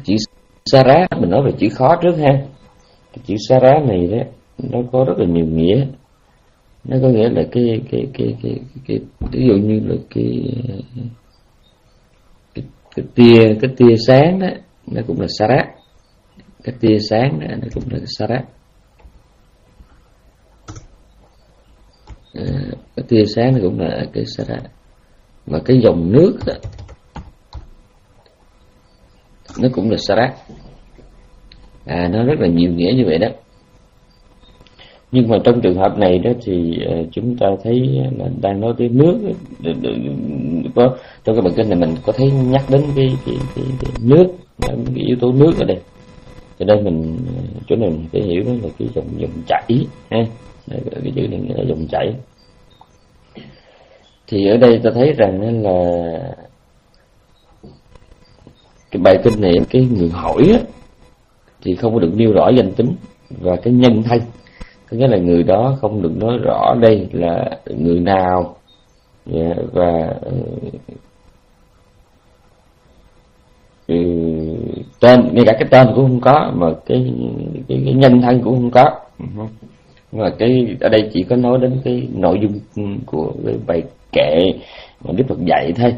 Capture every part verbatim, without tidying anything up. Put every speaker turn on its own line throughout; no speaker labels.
chữ Sara, mình nói về chữ khó trước ha. Cái chữ Sara này đó nó có rất là nhiều nghĩa. Nó có nghĩa là cái cái cái cái cái ví dụ như là cái cái, cái tia cái tia sáng đó nó cũng là Sara. Cái tia sáng đó nó cũng là Sara. À, cái tia sáng nó cũng là cái Sara. Mà cái dòng nước đó, nó cũng là Sara. À, nó rất là nhiều nghĩa như vậy đó. Nhưng mà trong trường hợp này đó thì uh, chúng ta thấy là đang nói tới nước. Có trong cái bài kinh này mình có thấy nhắc đến cái cái, cái, cái nước, cái yếu tố nước ở đây. Cho nên mình chỗ này mình phải hiểu đó là cái dòng dòng chảy ha. Cái chữ này nghĩa là dòng chảy. Thì ở đây ta thấy rằng là cái bài kinh này cái người hỏi á, thì không có được nêu rõ danh tính và cái nhân thân. Có nghĩa là người đó không được nói rõ đây là người nào, và ừ, tên, ngay cả cái tên cũng không có, mà cái cái, cái nhân thân cũng không có. Mà cái ở đây chỉ có nói đến cái nội dung của cái bài kệ mà Đức Phật dạy thôi.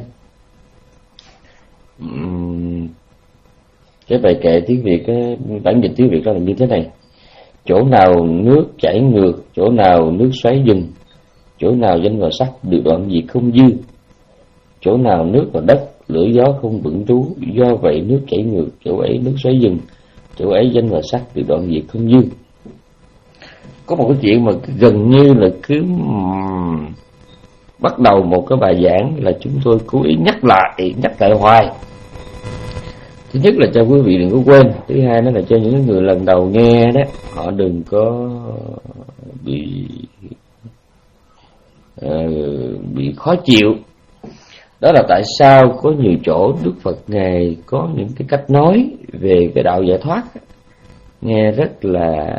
Cái bài kệ tiếng Việt, cái bản dịch tiếng Việt đó là như thế này: chỗ nào nước chảy ngược, chỗ nào nước xoáy dừng, chỗ nào danh và sắc được đoạn diệt không dư, chỗ nào nước và đất lửa gió không vững trú, do vậy nước chảy ngược, chỗ ấy nước xoáy dừng, chỗ ấy danh và sắc được đoạn diệt không dư. Có một cái chuyện mà gần như là cứ bắt đầu một cái bài giảng là chúng tôi cố ý nhắc lại, nhắc lại hoài. Thứ nhất là cho quý vị đừng có quên, thứ hai đó là cho những người lần đầu nghe đó, họ đừng có bị uh, bị khó chịu. Đó là tại sao có nhiều chỗ Đức Phật Ngài có những cái cách nói về cái đạo giải thoát nghe rất là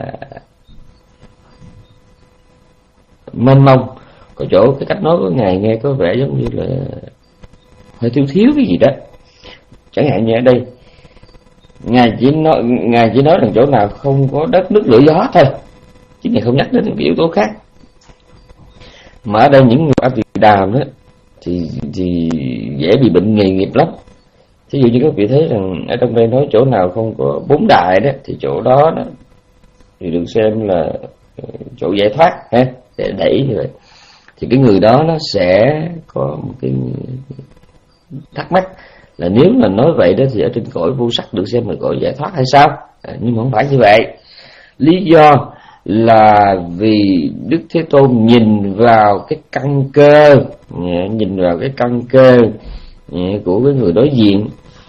mênh mông. Có chỗ cái cách nói của Ngài nghe có vẻ giống như là hơi thiếu thiếu cái gì đó. Chẳng hạn như ở đây Ngài chỉ nói Ngài chỉ nói rằng chỗ nào không có đất nước lửa gió thôi, chứ Ngài không nhắc đến những yếu tố khác. Mà ở đây những người A Tỳ Đàm đó thì thì dễ bị bệnh nghề nghiệp lắm. Thí dụ như các vị thấy rằng ở trong đây nói chỗ nào không có bốn đại đó, thì chỗ đó, đó thì được xem là chỗ giải thoát ha, để đẩy như vậy. Thì cái người đó nó sẽ có một cái thắc mắc là nếu mà nói vậy đó thì ở trên cõi vô sắc được xem là cõi giải thoát hay sao? À, nhưng mà không phải như vậy. Lý do là vì Đức Thế Tôn nhìn vào cái căn cơ, nhìn vào cái căn cơ của cái người đối diện.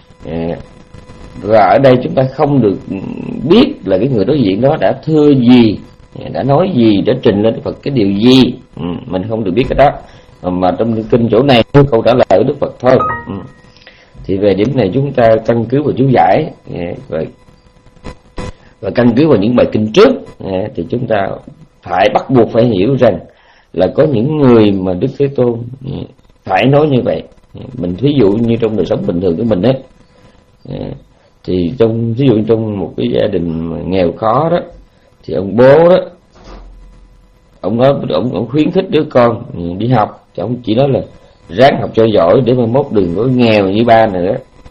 Và ở đây chúng ta không được biết là cái người đối diện đó đã thưa gì, đã nói gì, đã trình lên Đức Phật cái điều gì. Ừ, mình không được biết cái đó. Mà trong kinh chỗ này câu trả lời của Đức Phật thôi. Ừ. Thì về điểm này chúng ta căn cứ vào chú giải và, và căn cứ vào những bài kinh trước, thì chúng ta phải bắt buộc phải hiểu rằng là có những người mà Đức Thế Tôn phải nói như vậy. Mình thí dụ như trong đời sống bình thường của mình ấy, thì trong ví dụ trong một cái gia đình nghèo khó đó, thì ông bố đó, ông nói ông, ông khuyến khích đứa con đi học, thì ông chỉ nói là ráng học cho giỏi để mà mốt đừng có nghèo như ba nữa.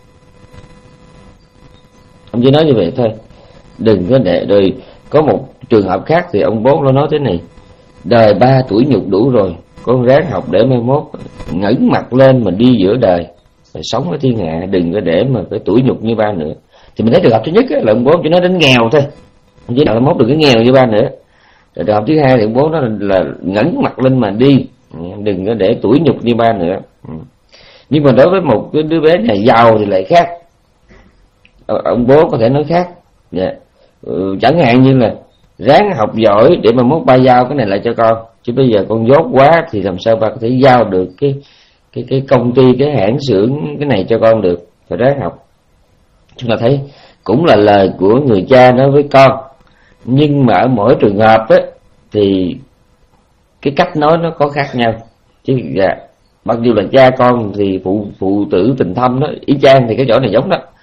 Ông chỉ nói như vậy thôi, đừng có để. Rồi có một trường hợp khác thì ông bố nó nói thế này: đời ba tuổi nhục đủ rồi, con ráng học để mai mốt ngẩng mặt lên mà đi giữa đời, phải sống ở thiên hạ, đừng có để mà cái tuổi nhục như ba nữa. Thì mình thấy trường hợp thứ nhất là ông bố chỉ nói đến nghèo thôi, ông chỉ nói là mốt đừng có nghèo như ba nữa. Rồi trường hợp thứ hai thì ông bố nói là, là ngẩng mặt lên mà đi, đừng có để tuổi nhục như ba nữa. Nhưng mà đối với một cái đứa bé nhà giàu thì lại khác. Ông bố có thể nói khác. Yeah. Ừ, chẳng hạn như là ráng học giỏi để mà mốt ba giao cái này lại cho con, chứ bây giờ con dốt quá thì làm sao ba có thể giao được cái cái cái công ty, cái hãng xưởng cái này cho con được. Phải ráng học. Chúng ta thấy cũng là lời của người cha nói với con, nhưng mà ở mỗi trường hợp á thì cái cách nói nó có khác nhau. Chứ dạ, mặc dù là cha con thì phụ phụ tử tình thâm đó, y chang, thì cái chỗ này giống đó.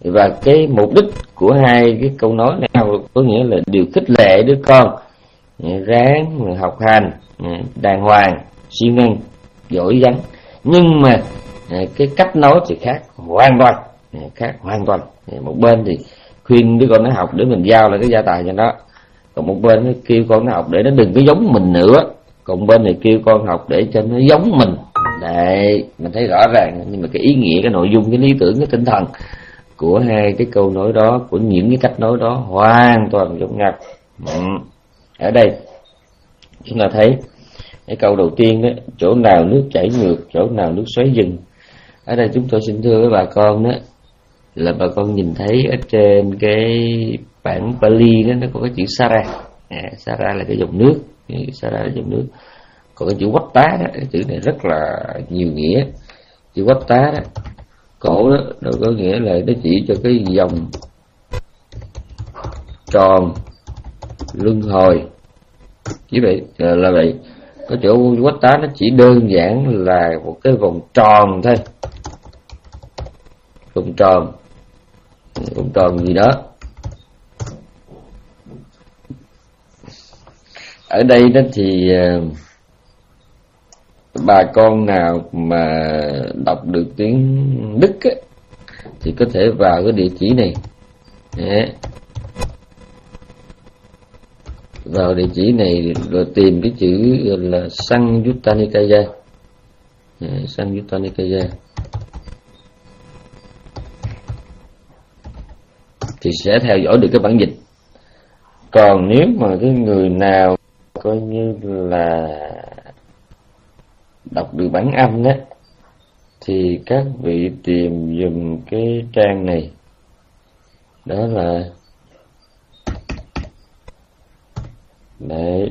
Và cái mục đích của hai cái câu nói này có nghĩa là điều khích lệ đứa con ráng học hành đàng hoàng, siêng năng, giỏi giắng. Nhưng mà cái cách nói thì khác hoàn toàn, khác hoàn toàn. Một bên thì khuyên đứa con nó học để mình giao lại cái gia tài cho nó, còn một bên nó kêu con nó học để nó đừng có giống mình nữa, còn bên này kêu con học để cho nó giống mình. Đấy, mình thấy rõ ràng, nhưng mà cái ý nghĩa, cái nội dung, cái lý tưởng, cái tinh thần của hai cái câu nói đó, của những cái cách nói đó hoàn toàn giống nhau. Ừ. Ở đây chúng ta thấy cái câu đầu tiên đó, chỗ nào nước chảy ngược, chỗ nào nước xoáy dừng. Ở đây chúng tôi xin thưa với bà con đó, là bà con nhìn thấy ở trên cái bản Pali đó, nó có cái chữ Sara. À, Sara là cái dòng nước, Sara là dòng nước. Còn cái chữ Quách Tá đó, cái chữ này rất là nhiều nghĩa. Chữ Quách Tá đó, cổ đó, nó có nghĩa là nó chỉ cho cái dòng tròn luân hồi. Chỉ vậy là vậy. Cái chỗ Quách Tá nó chỉ đơn giản là một cái vòng tròn thôi, vòng tròn, vòng tròn gì đó. Ở đây đó thì bà con nào mà đọc được tiếng Đức á, thì có thể vào cái địa chỉ này. Đấy. Vào địa chỉ này rồi tìm cái chữ là Samyutta Nikaya. Samyutta Nikaya thì sẽ theo dõi được cái bản dịch. Còn nếu mà cái người nào coi như là đọc được bản âm đó, thì các vị tìm dùm cái trang này, đó là đấy,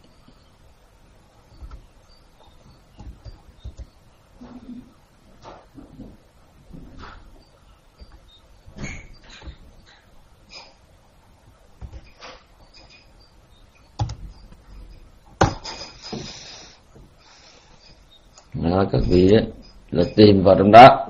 đó, các vị á, là tìm vào trong đó.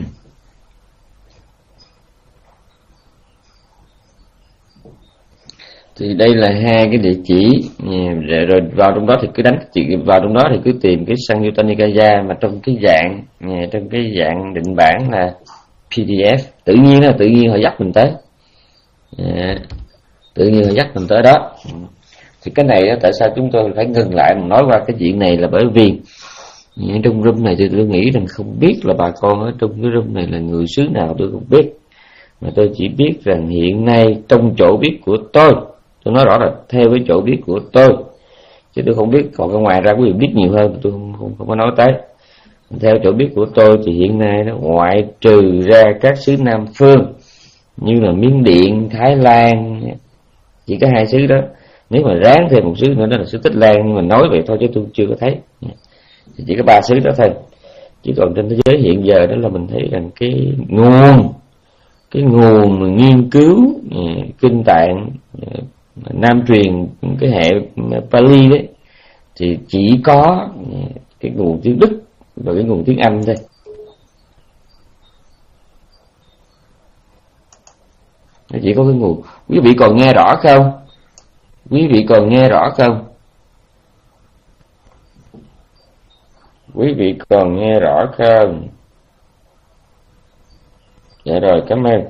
Thì đây là hai cái địa chỉ, rồi, rồi vào trong đó thì cứ đánh chữ vào trong đó thì cứ tìm cái Samyutta Nikaya mà trong cái dạng trong cái dạng định bản là pê đê ép. Tự nhiên là tự nhiên họ dắt mình tới, tự nhiên họ dắt mình tới đó. Thì cái này tại sao chúng tôi phải ngừng lại mình nói qua cái chuyện này, là bởi vì trong room này thì tôi nghĩ rằng không biết là bà con ở trong cái room này là người xứ nào tôi không biết, mà tôi chỉ biết rằng hiện nay trong chỗ biết của tôi, tôi nói rõ là theo cái chỗ biết của tôi, chứ tôi không biết, còn ở ngoài ra quý vị biết nhiều hơn tôi không, không, không có nói tới. Theo chỗ biết của tôi thì hiện nay nó ngoại trừ ra các xứ Nam Phương như là Miến Điện, Thái Lan, chỉ có hai xứ đó. Nếu mà ráng thêm một xứ nữa đó là xứ Tích Lan, nhưng mà nói vậy thôi chứ tôi chưa có thấy. Thì chỉ có ba xứ đó thôi. Chứ còn trên thế giới hiện giờ đó là mình thấy rằng cái nguồn cái nguồn nghiên cứu kinh tạng Nam truyền, cái hệ Pali đấy, thì chỉ có cái nguồn tiếng Đức và cái nguồn tiếng Anh thôi. Nó chỉ có cái nguồn. Quý vị còn nghe rõ không? Quý vị còn nghe rõ không? Quý vị còn nghe rõ không? Dạ rồi, cảm ơn.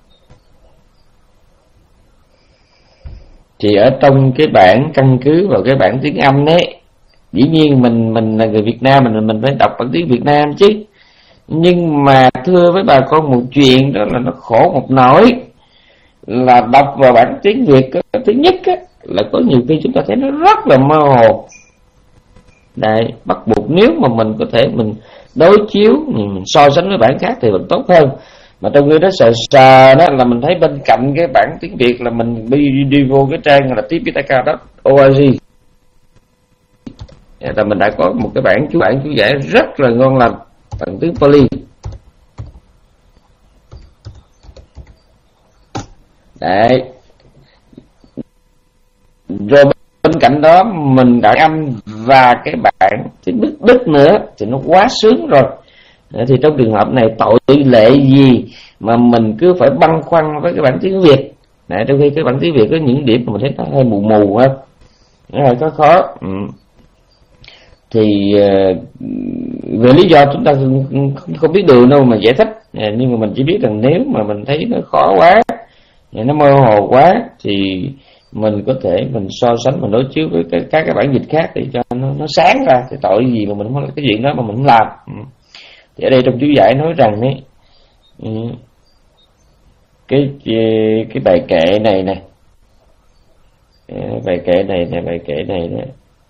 Thì ở trong cái bản, căn cứ vào cái bản tiếng Anh đấy, dĩ nhiên mình mình là người Việt Nam, mình mình phải đọc bản tiếng Việt Nam chứ. Nhưng mà thưa với bà con một chuyện, đó là nó khổ một nỗi, là đọc vào bản tiếng Việt á, thứ nhất á, là có nhiều khi chúng ta thấy nó rất là mơ hồ. Đấy, bắt buộc nếu mà mình có thể mình đối chiếu, mình so sánh với bản khác thì vẫn tốt hơn. Mà trong khi đó sờ sờ đó là mình thấy bên cạnh cái bản tiếng Việt là mình đi, đi, đi vô cái trang là tipitaka chấm org, là mình đã có một cái bản chú bản chú giải rất là ngon lành bằng tiếng Pali. Đấy. Rồi bên cạnh đó mình đã âm và cái bản tiếng Đức Đức nữa thì nó quá sướng rồi. Thì trong trường hợp này tội lệ gì mà mình cứ phải băn khoăn với cái bản tiếng Việt? Này, trong khi cái bản tiếng Việt có những điểm mà mình thấy nó hơi mù mù ha, nó hơi khó khó. Ừ. Thì về lý do chúng ta không, không, không biết đường đâu mà giải thích, nhưng mà mình chỉ biết rằng nếu mà mình thấy nó khó quá, nó mơ hồ quá, thì mình có thể mình so sánh, mình đối chiếu với các cái, cái bản dịch khác để cho nó, nó sáng ra cái tội gì mà mình không, cái chuyện đó mà mình không làm. Thì ở đây trong chú giải nói rằng ấy, cái cái bài kệ này nè, bài kệ này nè, bài kệ này nè,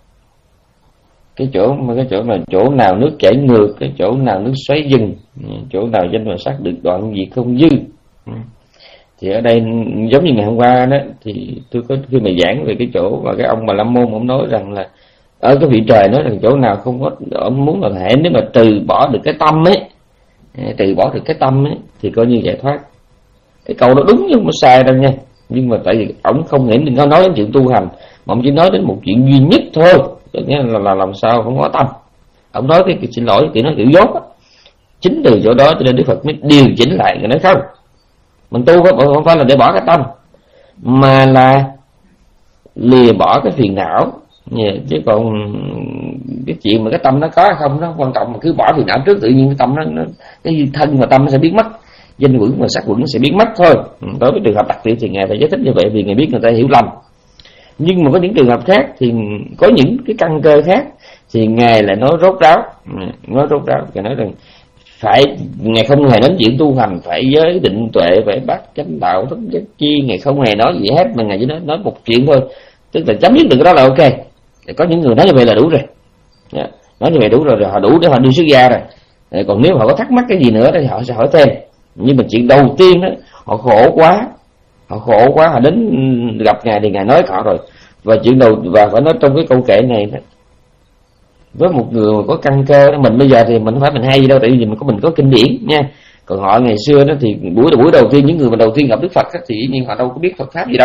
cái chỗ mà cái chỗ mà chỗ nào nước chảy ngược, cái chỗ nào nước xoáy dừng, chỗ nào danh và sắc được đoạn gì không dư. Thì ở đây giống như ngày hôm qua đó, thì tôi có khi mà giảng về cái chỗ mà cái ông Bà La Môn ông nói rằng là ở cái vị trời nói rằng chỗ nào không có, ông muốn là hệ nếu mà từ bỏ được cái tâm ấy, từ bỏ được cái tâm ấy thì coi như giải thoát. Cái câu đó đúng nhưng mà sai đâu nha, nhưng mà tại vì ông không nghĩ đừng có nói đến chuyện tu hành, mà ông chỉ nói đến một chuyện duy nhất thôi, tức nghĩa là, là làm sao không có tâm. Ông nói cái, cái xin lỗi kiểu nói kiểu dốt á, chính từ chỗ đó cho nên Đức Phật mới điều chỉnh lại cái nói không, mình tu không phải là để bỏ cái tâm, mà là lìa bỏ cái phiền não. Chứ còn cái chuyện mà cái tâm nó có hay không nó quan trọng, mà cứ bỏ phiền não trước tự nhiên cái tâm nó, nó cái thân và tâm nó sẽ biến mất, danh quẩn và sắc quẩn sẽ biến mất thôi. Đối với trường hợp đặc biệt thì ngài phải giải thích như vậy vì ngài biết người ta hiểu lầm. Nhưng mà có những trường hợp khác thì có những cái căn cơ khác thì ngài lại nói rốt ráo, nói rốt ráo, ngài nói rằng phải, ngài không hề nói chuyện tu hành phải giới định tuệ, phải bắt chánh đạo thức giác chi, ngài không hề nói gì hết, mà ngài chỉ nói nói một chuyện thôi, tức là chấm dứt được cái đó là ok. Thì có những người nói như vậy là đủ rồi, nói như vậy đủ rồi, rồi họ đủ để họ đi xuất gia rồi. Còn nếu họ có thắc mắc cái gì nữa thì họ sẽ hỏi thêm. Nhưng mà chuyện đầu tiên đó, họ khổ quá, họ khổ quá, họ đến gặp ngài thì ngài nói họ rồi. Và chuyện đầu, và phải nói trong cái câu kệ này đó, với một người mà có căn cơ đó, mình bây giờ thì mình không phải mình hay gì đâu, tại vì mình có mình có kinh điển nha. Còn họ ngày xưa đó thì buổi buổi đầu tiên, những người mà đầu tiên gặp Đức Phật đó, thì dĩ nhiên họ đâu có biết Phật pháp gì đâu.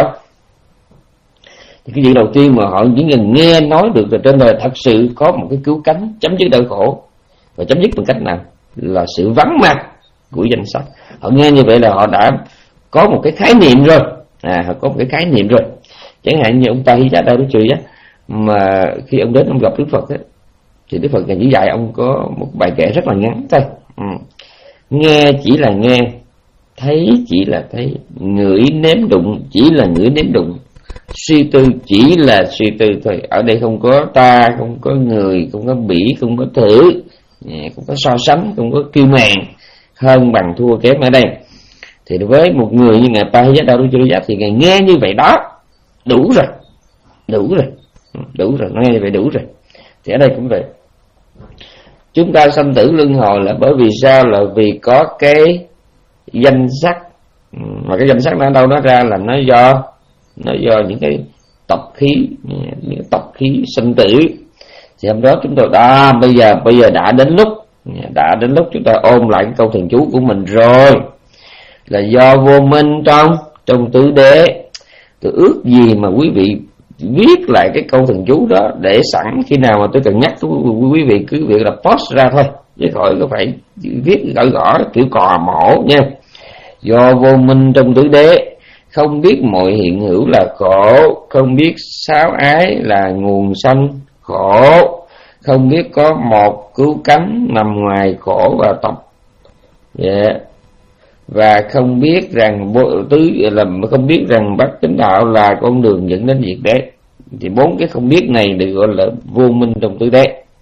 Thì cái chuyện đầu tiên mà họ chỉ cần nghe nói được là trên đời thật sự có một cái cứu cánh chấm dứt đau khổ, và chấm dứt bằng cách nào là sự vắng mặt của danh sắc. Họ nghe như vậy là họ đã có một cái khái niệm rồi, à họ có một cái khái niệm rồi. Chẳng hạn như ông Ta Hi Giá Đa Đức Chư á, mà khi ông đến ông gặp Đức Phật á, thì Đức Phật ngài chỉ dạy ông có một bài kệ rất là ngắn thôi. Ừ. Nghe chỉ là nghe, thấy chỉ là thấy, ngửi nếm đụng chỉ là ngửi nếm đụng, suy tư chỉ là suy tư thôi. Ở đây không có ta, không có người, không có bỉ, không có thử, không có so sánh, không có kiêu mạn hơn bằng thua kém ở đây. Thì với một người như ngài Ta Hi Giá Đa Đức Chư thì ngài nghe như vậy đó đủ rồi, đủ rồi, đủ rồi, nghe như vậy đủ rồi. Thì ở đây cũng vậy, chúng ta sanh tử luân hồi là bởi vì sao? Là vì có cái danh sắc, mà cái danh sắc nó ở đâu nó ra là nó do nó do những cái tập khí, những cái tập khí sanh tử. Thì hôm đó chúng tôi đã bây giờ bây giờ đã đến lúc đã đến lúc chúng ta ôn lại cái câu thần chú của mình rồi, là do vô minh trong trong tứ đế. Tôi ước gì mà quý vị viết lại cái câu thần chú đó để sẵn khi nào mà tôi cần nhắc tôi, quý vị cứ việc là post ra thôi, chứ khỏi có phải viết gõ gõ kiểu cò mổ nha. Do vô minh trong tứ đế, không biết mọi hiện hữu là khổ, không biết sáu ái là nguồn sanh khổ, không biết có một cứu cánh nằm ngoài khổ và tập, yeah. Và không biết rằng tứ là không biết rằng bát chánh đạo là con đường dẫn đến diệt đế. Thì bốn cái không biết này được gọi là vô minh trong tứ đế.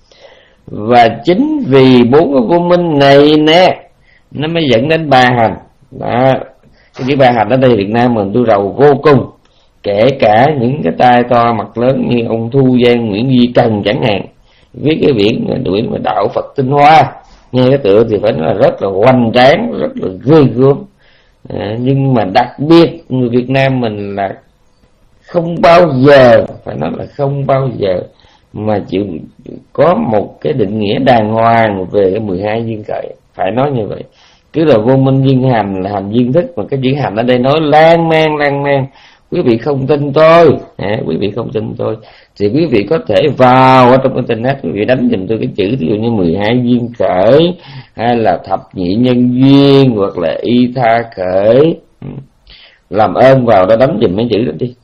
Và chính vì bốn cái vô minh này nè, nó mới dẫn đến ba hành đó. Cái chữ ba hành ở đây Việt Nam mình tôi rầu vô cùng, kể cả những cái tai to mặt lớn như ông Thu Giang, Nguyễn Duy Cần chẳng hạn, viết cái biển đuổi mà đạo Phật tinh hoa, nghe cái tựa thì phải nói là rất là hoành tráng, rất là ghê gớm. À, nhưng mà đặc biệt người Việt Nam mình là không bao giờ, phải nói là không bao giờ mà chịu có một cái định nghĩa đàng hoàng về cái mười hai duyên khởi. Phải nói như vậy, cứ là vô minh duyên hành là hành duyên thức, mà cái duyên hành ở đây nói lan man lan man. Quý vị không tin tôi, à, quý vị không tin tôi thì quý vị có thể vào ở trong internet, quý vị đánh giùm tôi cái chữ ví dụ như mười hai duyên khởi, hay là thập nhị nhân duyên, hoặc là y tha khởi. Làm ơn vào đó đánh giùm mấy chữ đó đi.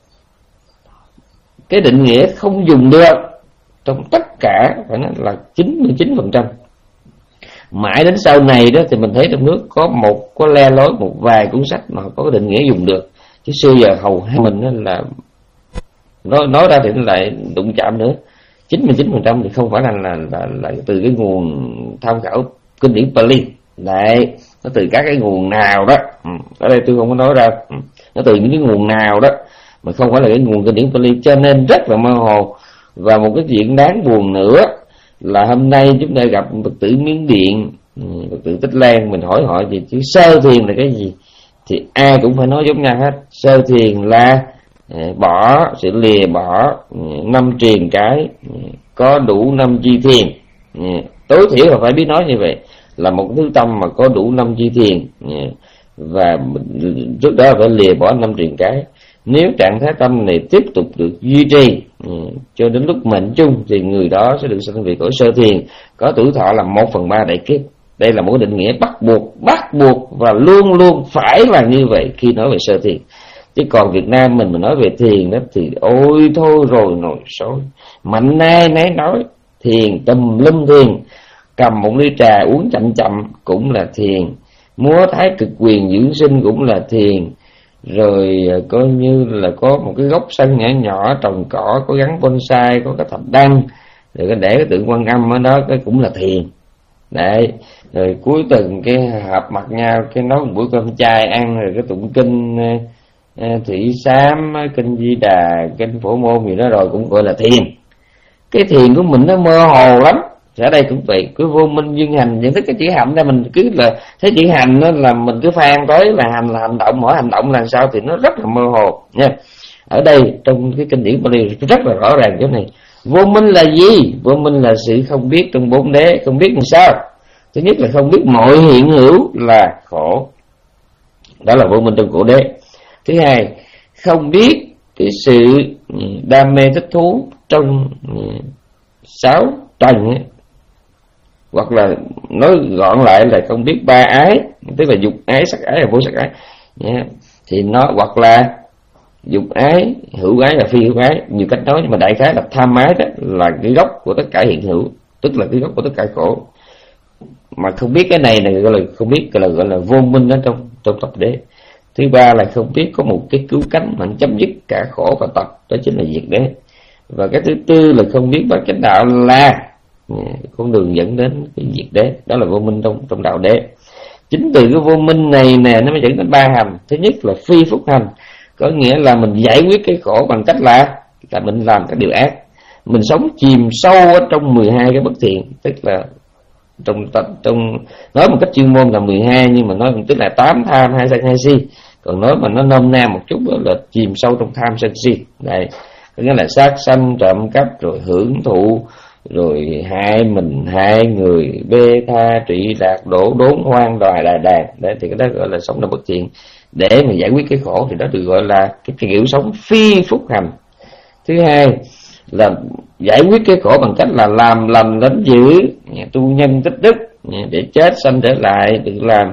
Cái định nghĩa không dùng được trong tất cả phải nói là chín mươi chín phần trăm. Mãi đến sau này đó thì mình thấy trong nước có một có le lối một vài cuốn sách mà có định nghĩa dùng được, chứ xưa giờ hầu hết mình là nói nói ra thì nó lại đụng chạm nữa. chín mươi chín phần trăm thì không phải là là, là là từ cái nguồn tham khảo kinh điển Pali, đấy, nó từ các cái nguồn nào đó. Ừ, ở đây tôi không có nói ra, ừ, nó từ những cái nguồn nào đó mà không phải là cái nguồn kinh điển Pali, cho nên rất là mơ hồ. Và một cái chuyện đáng buồn nữa là hôm nay chúng ta gặp Phật tử Miến Điện, Phật tử Tích Lan, mình hỏi họ gì chứ sơ thiền là cái gì, thì ai cũng phải nói giống nhau hết. Sơ thiền là bỏ, sự lìa bỏ năm triền cái, có đủ năm chi thiền. Tối thiểu là phải biết nói như vậy, là một thứ tâm mà có đủ năm chi thiền, và trước đó phải lìa bỏ năm triền cái. Nếu trạng thái tâm này tiếp tục được duy trì cho đến lúc mệnh chung thì người đó sẽ được sanh về cõi sơ thiền, có tuổi thọ là một phần ba đại kiếp. Đây là một định nghĩa bắt buộc, bắt buộc và luôn luôn phải là như vậy khi nói về sơ thiền. Chứ còn Việt Nam mình mà nói về thiền đó thì ôi thôi rồi nổi sôi, mạnh ai nấy nói thiền, tùm lum thiền, cầm một ly trà uống chậm chậm cũng là thiền, múa thái cực quyền dưỡng sinh cũng là thiền, rồi coi như là có một cái gốc sân nhỏ nhỏ trồng cỏ, có gắn bonsai, có cái thạch đăng, rồi cái để cái tượng Quan Âm ở đó, cái cũng là thiền. Đấy, rồi cuối tuần cái họp mặt nhau, cái nấu một bữa cơm chay ăn, rồi cái tụng kinh Thủy Sám, kinh Di Đà, kinh Phổ Môn gì đó, rồi cũng gọi là thiền. Cái thiền của mình nó mơ hồ lắm. Ở đây cũng vậy, cứ vô minh duyên hành, nhận thức cái chữ hạnh ra mình cứ là thấy chữ hành đó là mình cứ phan tới là hành là hành động, mỗi hành động là sao thì nó rất là mơ hồ nha. Ở đây trong cái kinh điển Pali rất là rõ ràng chỗ này. Vô minh là gì? Vô minh là sự không biết trong bốn đế. Không biết làm sao? Thứ nhất là không biết mọi hiện hữu là khổ, đó là vô minh trong khổ đế. Thứ hai, không biết cái sự đam mê thích thú trong sáu trần ấy. Hoặc là nói gọn lại là không biết ba ái, tức là dục ái, sắc ái và vô sắc ái. Yeah. Thì nó hoặc là dục ái, hữu ái và phi hữu ái, nhiều cách nói, nhưng mà đại khái là tham ái đó là cái gốc của tất cả hiện hữu, tức là cái gốc của tất cả khổ. Mà không biết cái này này gọi là không biết, gọi là gọi là vô minh ở trong trong tập đế. Thứ ba là không biết có một cái cứu cánh mà chấm dứt cả khổ và tập, đó chính là diệt đế. Và cái thứ tư là không biết bát chánh đạo là con đường dẫn đến cái diệt đế, đó là vô minh trong trong đạo đế. Chính từ cái vô minh này nè nó mới dẫn đến ba hành. Thứ nhất là phi phúc hành, có nghĩa là mình giải quyết cái khổ bằng cách là là mình làm các điều ác, mình sống chìm sâu ở trong mười hai cái bất thiện, tức là trong trong nói một cách chuyên môn là mười hai, nhưng mà nói tức là tám tham, hai sân, hai si. Còn nói mà nó nôm na một chút là chìm sâu trong tham sân si. Đây, có nghĩa là sát sanh, trộm cắp, rồi hưởng thụ, rồi hại mình, hại người, bê tha, trị đạt, đổ đốn, hoang đòi, đà đàn. Đấy, thì cái đó gọi là sống trong bất thiện. Để mà giải quyết cái khổ thì đó được gọi là cái kiểu sống phi phúc hành. Thứ hai là giải quyết cái khổ bằng cách là làm lành lánh dữ, tu nhân tích đức, để chết sanh trở lại, được làm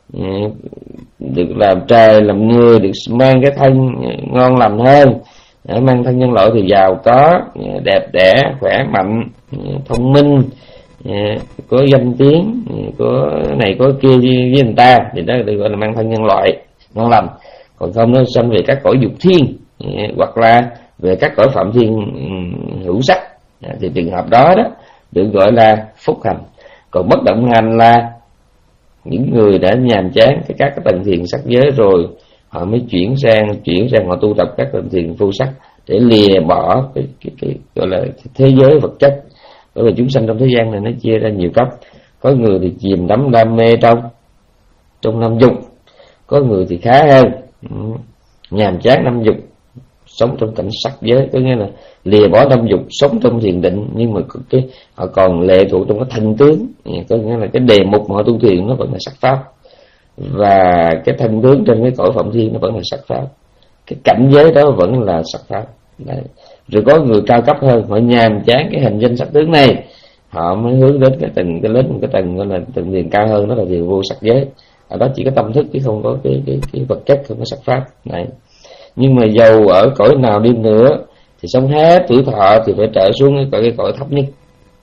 được làm trời làm người, được mang cái thân ngon lành hơn, mang thân nhân loại thì giàu có, đẹp đẽ, khỏe mạnh, thông minh, có danh tiếng, có này có kia với người ta, thì đó được gọi là mang thân nhân loại ngon lành. Còn không nó sanh về các cõi dục thiên, hoặc là về các cõi phạm thiên hữu sắc, thì trường hợp đó đó được gọi là phúc hành. Còn bất động hành là những người đã nhàm chán cái các cái tầng thiền sắc giới rồi, họ mới chuyển sang chuyển sang họ tu tập các tầng thiền vô sắc để lìa bỏ cái, cái, cái gọi là thế giới vật chất. Bởi vì chúng sanh trong thế gian này nó chia ra nhiều cấp, có người thì chìm đắm đam mê trong trong năm dục, có người thì khá hơn, nhàm chán năm dục, sống trong cảnh sắc giới, có nghĩa là lìa bỏ năm dục, sống trong thiền định, nhưng mà cái họ còn lệ thuộc trong cái thân tướng, có nghĩa là cái đề mục mà họ tu thiền nó vẫn là sắc pháp, và cái thân tướng trên cái cõi phạm thiên nó vẫn là sắc pháp. cái cảnh giới đó vẫn là sắc pháp. Đấy. Rồi có người cao cấp hơn, họ nhàm chán cái hình danh sắc tướng này, họ mới hướng đến cái tầng cái lớn cái tầng gọi là tầng thiền cao hơn, đó là thiền vô sắc giới. Ở đó chỉ có tâm thức chứ không có cái cái cái vật chất, không có sắc pháp này. Nhưng mà dầu ở cõi nào đi nữa thì sống hết tuổi thọ thì phải trở xuống cái cõi, cái cõi thấp nhất.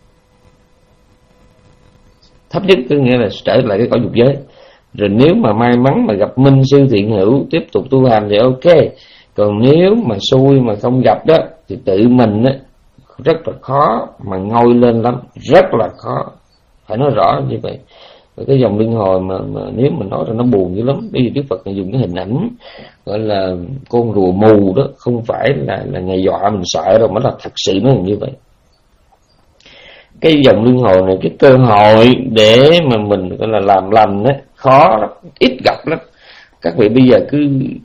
Thấp nhất có nghĩa là trở lại cái cõi dục giới. Rồi nếu mà may mắn mà gặp minh sư thiện hữu tiếp tục tu hành thì ok. Còn nếu mà xui mà không gặp đó thì tự mình á rất là khó mà ngoi lên lắm, rất là khó. Phải nói rõ như vậy. Và cái dòng luân hồi mà, mà nếu mình nói ra nó buồn dữ lắm. Bây giờ Đức Phật dùng cái hình ảnh gọi là con rùa mù đó, không phải là là ngày dọa mình sợ đâu, mà là thật sự nó như vậy. Cái dòng luân hồi này, cái cơ hội để mà mình gọi là làm lành á khó lắm, ít gặp lắm. Các vị bây giờ cứ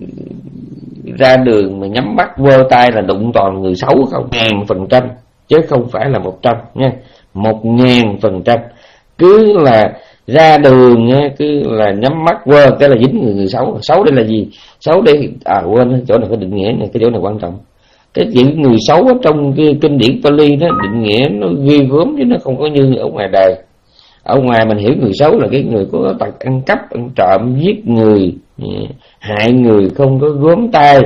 ra đường mà nhắm mắt vơ tay là đụng toàn người xấu không, ngàn phần trăm, chứ không phải là một trăm nha, một ngàn phần trăm. Cứ là ra đường nha, cứ là nhắm mắt vơ cái là dính người, người xấu. Xấu đây là gì? Xấu đây, à quên, chỗ này có định nghĩa này, cái chỗ này quan trọng. Cái chữ người xấu ở trong cái kinh điển Pali nó định nghĩa nó ghê gớm chứ nó không có như ở ngoài đời. Ở ngoài mình hiểu người xấu là cái người có tật ăn cắp, ăn trộm, giết người, hại người không có gớm tay,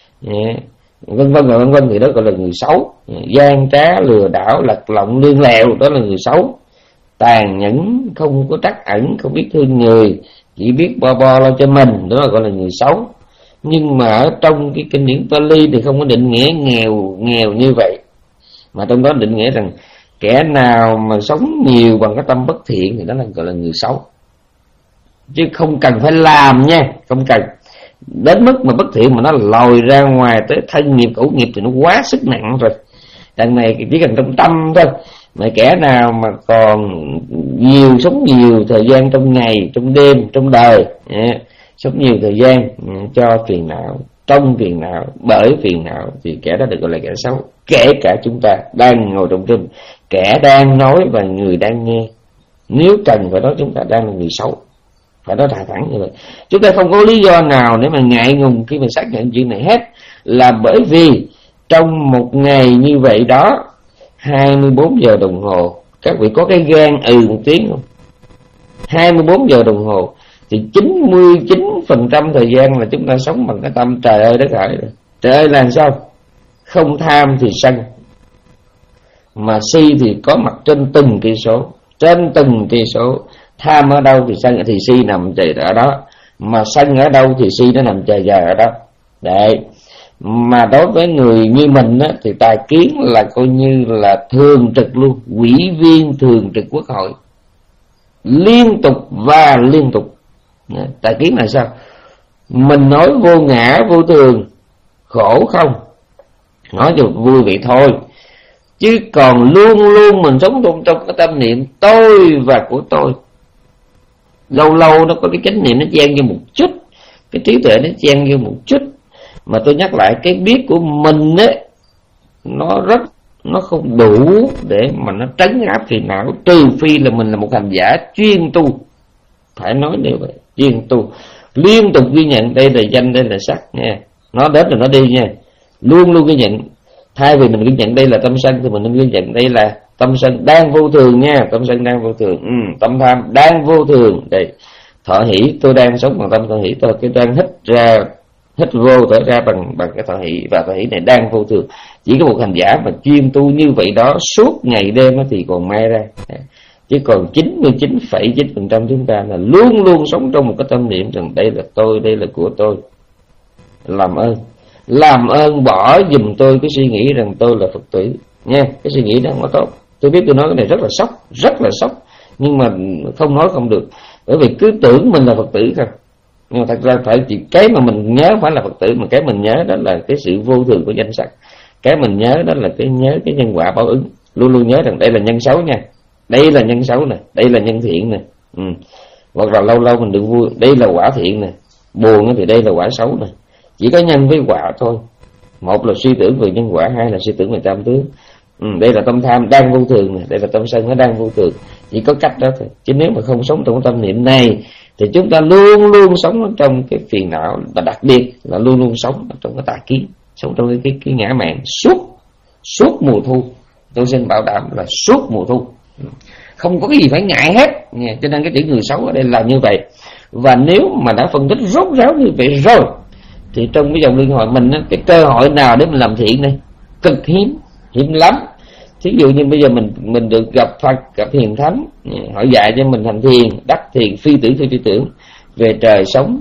vân vân và vân vân, thì đó gọi là người xấu. Gian trá, lừa đảo, lật lọng, lương lẹo, đó là người xấu. Tàn nhẫn, không có trắc ẩn, không biết thương người, chỉ biết bo bo lo cho mình, đó là gọi là người xấu. Nhưng mà ở trong cái kinh điển Pali thì không có định nghĩa nghèo nghèo như vậy, mà trong đó định nghĩa rằng kẻ nào mà sống nhiều bằng cái tâm bất thiện thì đó là gọi là người xấu. Chứ không cần phải làm nha, không cần đến mức mà bất thiện mà nó lòi ra ngoài tới thân nghiệp, khẩu nghiệp thì nó quá sức nặng rồi. Đằng này chỉ cần trong tâm thôi. Mà kẻ nào mà còn nhiều, sống nhiều thời gian trong ngày, trong đêm, trong đời, sống nhiều thời gian cho phiền não, trong phiền não, bởi phiền não, thì kẻ đó được gọi là kẻ xấu. Kể cả chúng ta đang ngồi trong rừng, kẻ đang nói và người đang nghe, nếu cần phải nói chúng ta đang là người xấu, phải nói thẳng thẳng như vậy. Chúng ta không có lý do nào để mà ngại ngùng khi mà xác nhận chuyện này hết, là bởi vì trong một ngày như vậy đó, hai mươi bốn giờ đồng hồ, các vị có cái gan ừ một tiếng không? hai mươi bốn giờ đồng hồ thì chín mươi chín phần trăm thời gian là chúng ta sống bằng cái tâm trời ơi đất hỡi. Trời ơi là sao? Không tham thì sân, mà si thì có mặt trên từng cây số, trên từng cây số. Tham ở đâu thì sân thì si nằm chờ ở đó, mà sân ở đâu thì si nó nằm chờ giờ ở đó. Đấy. Mà đối với người như mình á, thì tài kiến là coi như là thường trực luôn, ủy viên thường trực quốc hội, liên tục và liên tục. Tài kiến là sao? Mình nói vô ngã vô thường, khổ không, nói cho vui vậy thôi, chứ còn luôn luôn mình sống trong, trong cái tâm niệm tôi và của tôi. Lâu lâu nó có cái chánh niệm nó chen vô một chút, cái trí tuệ nó chen vô một chút. Mà tôi nhắc lại, cái biết của mình ấy, nó rất nó không đủ để mà nó trấn áp phiền não, trừ phi là mình là một hành giả chuyên tu. Phải nói như vậy, chuyên tu, liên tục ghi nhận đây là danh, đây là sắc nha, nó đến rồi nó đi nha, luôn luôn ghi nhận. Thay vì mình ghi nhận đây là tâm sân thì mình nên ghi nhận đây là tâm sân đang vô thường nha, tâm sân đang vô thường. Ừ, tâm tham đang vô thường. Đây, thọ hỷ, tôi đang sống bằng tâm thọ hỷ, tôi cái đang hít ra, hít vô thở ra bằng bằng cái thọ hỷ, và thọ hỷ này đang vô thường. Chỉ có một hành giả mà chuyên tu như vậy đó suốt ngày đêm thì còn may ra. Chứ còn chín mươi chín phẩy chín phần trăm chúng ta là luôn luôn sống trong một cái tâm niệm rằng đây là tôi, đây là của tôi. Làm ơn, làm ơn bỏ giùm tôi cái suy nghĩ rằng tôi là Phật tử nha. Cái suy nghĩ đó không có tốt. Tôi biết tôi nói cái này rất là sốc, rất là sốc, nhưng mà không nói không được, bởi vì cứ tưởng mình là Phật tử không. Nhưng mà thật ra phải chỉ cái mà mình nhớ phải là Phật tử, mà cái mình nhớ đó là cái sự vô thường của danh sắc. Cái mình nhớ đó là cái nhớ cái nhân quả báo ứng. Luôn luôn nhớ rằng đây là nhân xấu nha, đây là nhân xấu nè, đây là nhân thiện nè. Ừ. Hoặc là lâu lâu mình được vui, đây là quả thiện nè, buồn thì đây là quả xấu nè. Chỉ có nhân với quả thôi. Một là suy tưởng về nhân quả, hai là suy tưởng về tam tướng. Ừ, đây là tâm tham đang vô thường nè, đây là tâm sân nó đang vô thường. Chỉ có cách đó thôi. Chứ nếu mà không sống trong tâm niệm này thì chúng ta luôn luôn sống trong cái phiền não, và đặc biệt là luôn luôn sống trong cái tà kiến, sống trong cái, cái, cái ngã mạn suốt suốt mùa thu. Tôi xin bảo đảm là suốt mùa thu, không có cái gì phải ngại hết. Cho nên cái chữ người xấu ở đây là như vậy. Và nếu mà đã phân tích rốt ráo như vậy rồi thì trong cái dòng luân hồi mình, cái cơ hội nào để mình làm thiện này cực hiếm, hiếm lắm. Thí dụ như bây giờ mình mình được gặp Phật, gặp hiền thánh, họ dạy cho mình hành thiền, đắc thiền phi tưởng phi phi tưởng, về trời sống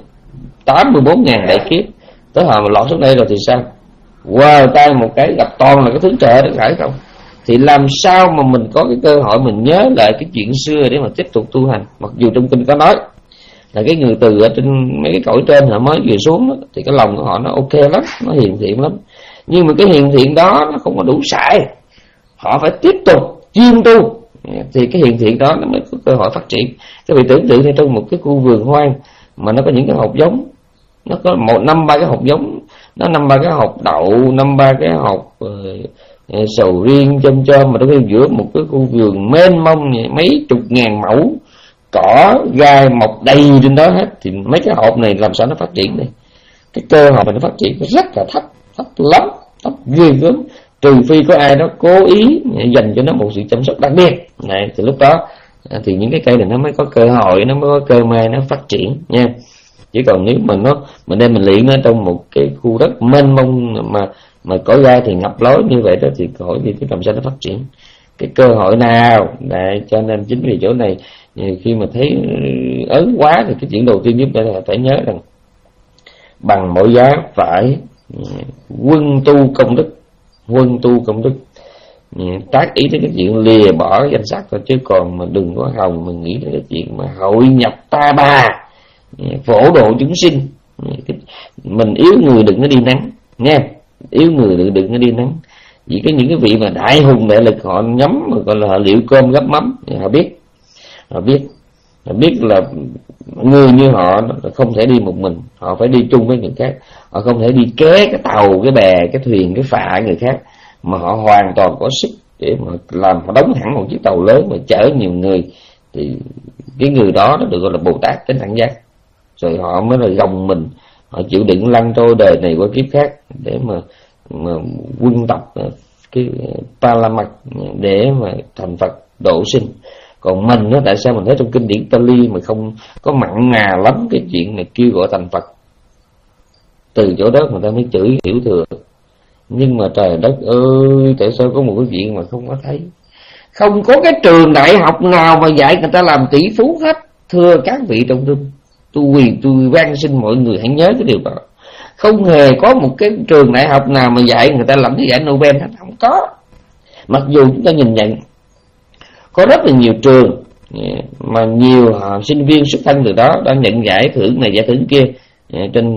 tám mươi bốn ngàn đại kiếp, tới hồi mà lọt xuống đây rồi thì sao? Wow, tay một cái gặp toàn là cái thứ trời đó, phải không? Thì làm sao mà mình có cái cơ hội mình nhớ lại cái chuyện xưa để mà tiếp tục tu hành? Mặc dù trong kinh có nói là cái người từ ở trên mấy cái cõi trên họ mới vừa xuống đó, thì cái lòng của họ nó ok lắm, nó hiền thiện lắm, nhưng mà cái hiền thiện đó nó không có đủ xài, họ phải tiếp tục chuyên tu thì cái hiền thiện đó nó mới có cơ hội phát triển. Các vị tưởng tượng trong một cái khu vườn hoang mà nó có những cái hột giống, nó có một năm ba cái hột giống, nó năm ba cái hột đậu, năm ba cái hột uh, sầu riêng chôm chôm, mà nó giữa một cái khu vườn mênh mông mấy chục ngàn mẫu cỏ gai mọc đầy trên đó hết, thì mấy cái hộp này làm sao nó phát triển đây? Cái cơ hội mà nó phát triển rất là thấp, thấp lắm, thấp ghê gớm, trừ phi có ai đó cố ý dành cho nó một sự chăm sóc đặc biệt này, thì lúc đó thì những cái cây này nó mới có cơ hội, nó mới có cơ may nó phát triển nha. Chứ còn nếu mà nó mình đem mình luyện nó trong một cái khu đất mênh mông mà mà cỏ gai thì ngập lối như vậy đó, thì hỏi gì cái làm sao nó phát triển? Cái cơ hội nào? Đấy, cho nên chính vì chỗ này khi mà thấy ớn quá thì cái chuyện đầu tiên chúng ta phải nhớ rằng bằng mọi giá phải quân tu công đức, quân tu công đức, tác ý đến cái chuyện lìa bỏ danh sắc thôi, chứ còn mà đừng có hòng mà nghĩ đến cái chuyện mà hội nhập ta bà, phổ độ chúng sinh. Mình yếu người đừng có đi nắng nha, yếu người đừng đừng có đi nắng. Vì cái những cái vị mà đại hùng đại lực họ nhắm mà gọi là họ liệu cơm gắp mắm, họ biết, họ biết, họ biết là người như họ không thể đi một mình, họ phải đi chung với người khác, họ không thể đi ké cái tàu, cái bè, cái thuyền, cái phà người khác, mà họ hoàn toàn có sức để mà làm, họ đóng hẳn một chiếc tàu lớn mà chở nhiều người, thì cái người đó nó được gọi là Bồ Tát Chánh Đẳng Giác. Rồi họ mới là gồng mình, họ chịu đựng lăn trôi đời này qua kiếp khác để mà, mà quân tập cái Palamak để mà thành Phật độ sinh. Còn mình đó, tại sao mình thấy trong kinh điển Pali mà không có mặn mà lắm cái chuyện này kêu gọi thành Phật? Từ chỗ đó người ta mới chửi hiểu thừa. Nhưng mà trời đất ơi, tại sao có một cái chuyện mà không có thấy? Không có cái trường đại học nào mà dạy người ta làm tỷ phú hết. Thưa các vị trong rừng, tôi quỳ tôi van xin mọi người hãy nhớ cái điều đó. Không hề có một cái trường đại học nào mà dạy người ta làm cái giải Nobel hết, không có. Mặc dù chúng ta nhìn nhận có rất là nhiều trường mà nhiều uh, sinh viên xuất thân từ đó đã nhận giải thưởng này giải thưởng kia uh, trên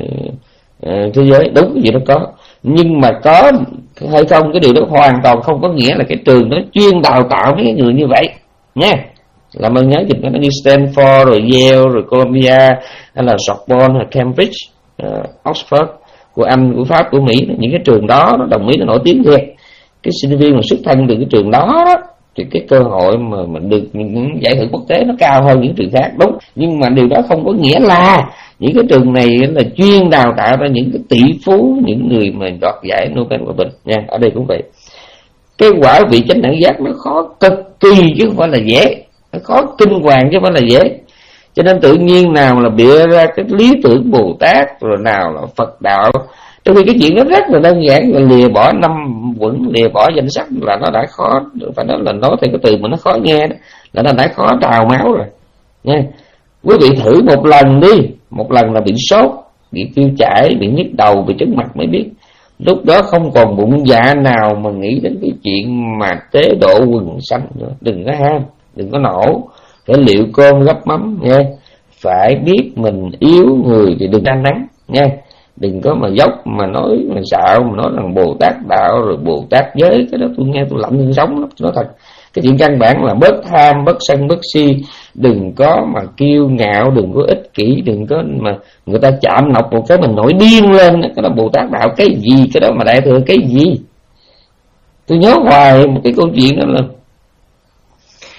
uh, thế giới, đúng cái gì đó có. Nhưng mà có hay không, cái điều đó hoàn toàn không có nghĩa là cái trường đó chuyên đào tạo mấy người như vậy nha. Làm ơn nhớ dịch nó như Stanford rồi Yale rồi Columbia hay là Sorbonne hay Cambridge, uh, Oxford của Anh, của Pháp, của Mỹ, những cái trường đó nó đồng ý nó nổi tiếng thiệt. Cái sinh viên mà xuất thân từ cái trường đó, đó thì cái cơ hội mà mình được những giải thưởng quốc tế nó cao hơn những trường khác, đúng. Nhưng mà điều đó không có nghĩa là những cái trường này là chuyên đào tạo ra những cái tỷ phú, những người mà đoạt giải Nobel hòa bình nha. Ở đây cũng vậy. Cái quả vị chánh đẳng giác nó khó cực kỳ chứ không phải là dễ, nó khó kinh hoàng chứ không phải là dễ. Cho nên tự nhiên nào là bịa ra cái lý tưởng Bồ Tát, rồi nào là Phật đạo, trong khi cái chuyện đó rất là đơn giản, là lìa bỏ năm quẩn, lìa bỏ danh sắc là nó đã khó, phải nói là nói theo cái từ mà nó khó nghe đó, là nó đã khó trào máu rồi nha. Quý vị thử một lần đi, một lần là bị sốt, bị tiêu chảy, bị nhức đầu, bị chóng mặt mới biết. Lúc đó không còn bụng dạ nào mà nghĩ đến cái chuyện mà tế độ quần sanh nữa. Đừng có ham, đừng có nổ, phải liệu cơm gắp mắm nha. Phải biết mình yếu người thì đừng ăn nắng nha. Đừng có mà dốc mà nói mà xạo, mà nói rằng Bồ Tát đạo rồi Bồ Tát giới, cái đó tôi nghe tôi lạnh hơn sống lắm. Nói thật, cái chuyện căn bản là bớt tham, bớt sân, bớt si. Đừng có mà kiêu ngạo, đừng có ích kỷ, đừng có mà người ta chạm nọc một cái mình nổi điên lên. Cái đó Bồ Tát đạo cái gì, cái đó mà Đại Thừa cái gì. Tôi nhớ hoài một cái câu chuyện đó là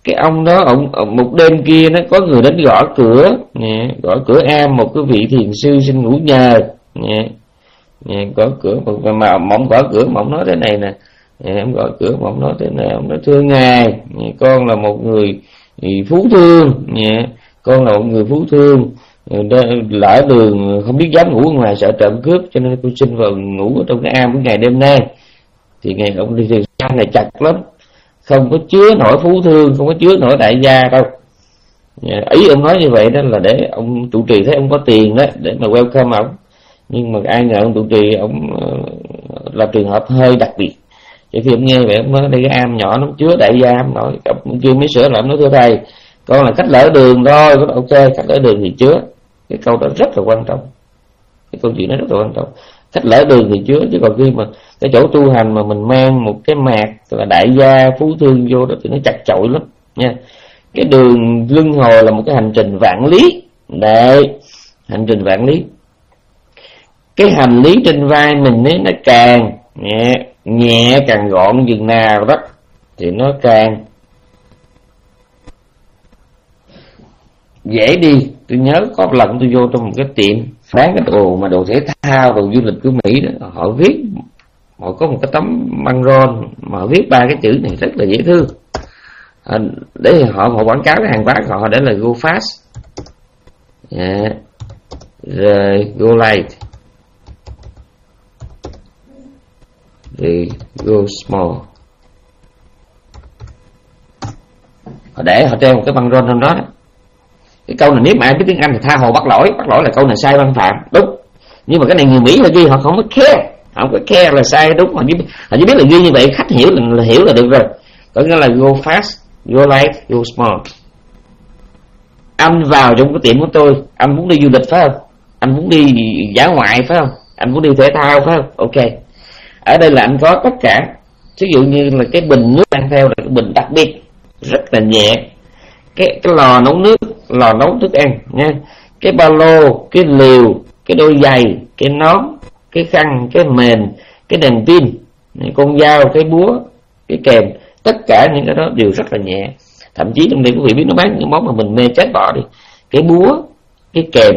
Cái ông đó, ông, ông một đêm kia nó có người đến gõ cửa, nè, gõ cửa am, một cái vị thiền sư xin ngủ nhờ, nè, nè, gõ cửa mà, mà ông gõ cửa mà ông nói thế này nè, nè ông gõ cửa mà ông nói thế này, ông nói thưa ngài, nè, con là một người phú thương, nè, con là một người phú thương, lỡ đường không biết dám ngủ ở ngoài sợ trộm cướp, cho nên tôi xin vào ngủ ở trong cái am của ngài đêm nay. Thì ngài ông đi thiền sư này chặt lắm, không có chứa nổi phú thương, không có chứa nổi đại gia đâu. Ý ông nói như vậy đó là để ông trụ trì thấy ông có tiền đó, để mà welcome ông. Nhưng mà ai ngờ ông trụ trì ông là trường hợp hơi đặc biệt. Chỉ khi ông nghe vậy ông nói đây cái am nhỏ nó chứa đại gia, ông nói ông kêu mới sửa lại, ông nói thưa thầy, con là khách lỡ đường thôi. Ok, khách lỡ đường thì chứa. Cái câu đó rất là quan trọng, cái câu chuyện đó rất là quan trọng. Khách lỡ đường thì chứa, chứ còn khi mà cái chỗ tu hành mà mình mang một cái mạc là đại gia phú thương vô đó thì nó chặt chội lắm nha. Cái đường luân hồi là một cái hành trình vạn lý. Đấy, hành trình vạn lý. Cái hành lý trên vai mình ấy, nó càng nhẹ, nhẹ càng gọn chừng nào đó thì nó càng dễ đi. Tôi nhớ có một lần tôi vô trong một cái tiệm bán cái đồ mà đồ thể thao, đồ du lịch của Mỹ đó, họ viết, họ có một cái tấm băng rôn mà họ viết ba cái chữ này rất là dễ thương, à, để họ họ quảng cáo cái hàng hóa của họ, để là go fast, yeah, rồi go light, rồi go small. Họ để họ treo một cái băng rôn trong đó. Cái câu này nếu mà ai biết tiếng Anh thì tha hồ bắt lỗi, bắt lỗi là câu này sai văn phạm, đúng. Nhưng mà cái này người Mỹ là ghi họ không có care, họ không có care là sai đúng, họ chỉ, họ chỉ biết là ghi như vậy, khách hiểu là, là hiểu là được rồi. Có nghĩa là go fast, go light, go small. Anh vào trong cái tiệm của tôi, anh muốn đi du lịch phải không? Anh muốn đi dã ngoại phải không? Anh muốn đi thể thao phải không? Ok. Ở đây là anh có tất cả. Ví dụ như là cái bình nước mang theo là cái bình đặc biệt, rất là nhẹ. Cái, cái lò nấu nước, lò nấu thức ăn nha, cái ba lô, cái liều, cái đôi giày, cái nón, cái khăn, cái mền, cái đèn pin, con dao, cái búa, cái kềm, tất cả những cái đó đều rất là nhẹ. Thậm chí trong đây quý vị biết nó bán những món mà mình mê chết bỏ đi, cái búa, cái kềm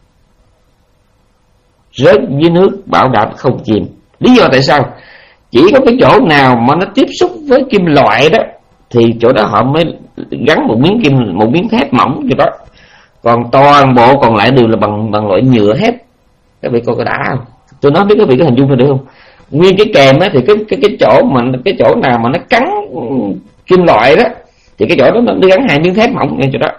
rớt dưới nước bảo đảm không chìm. Lý do tại sao? Chỉ có cái chỗ nào mà nó tiếp xúc với kim loại đó thì chỗ đó họ mới gắn một miếng kim, một miếng thép mỏng cho đó. Còn toàn bộ còn lại đều là bằng bằng loại nhựa hết. Các vị coi có đã không? Tôi nói biết các vị có hình dung ra được không? Nguyên cái kèm á thì cái cái cái chỗ mà cái chỗ nào mà nó cắn kim loại đó thì cái chỗ đó nó gắn hai miếng thép mỏng ngay chỗ đó.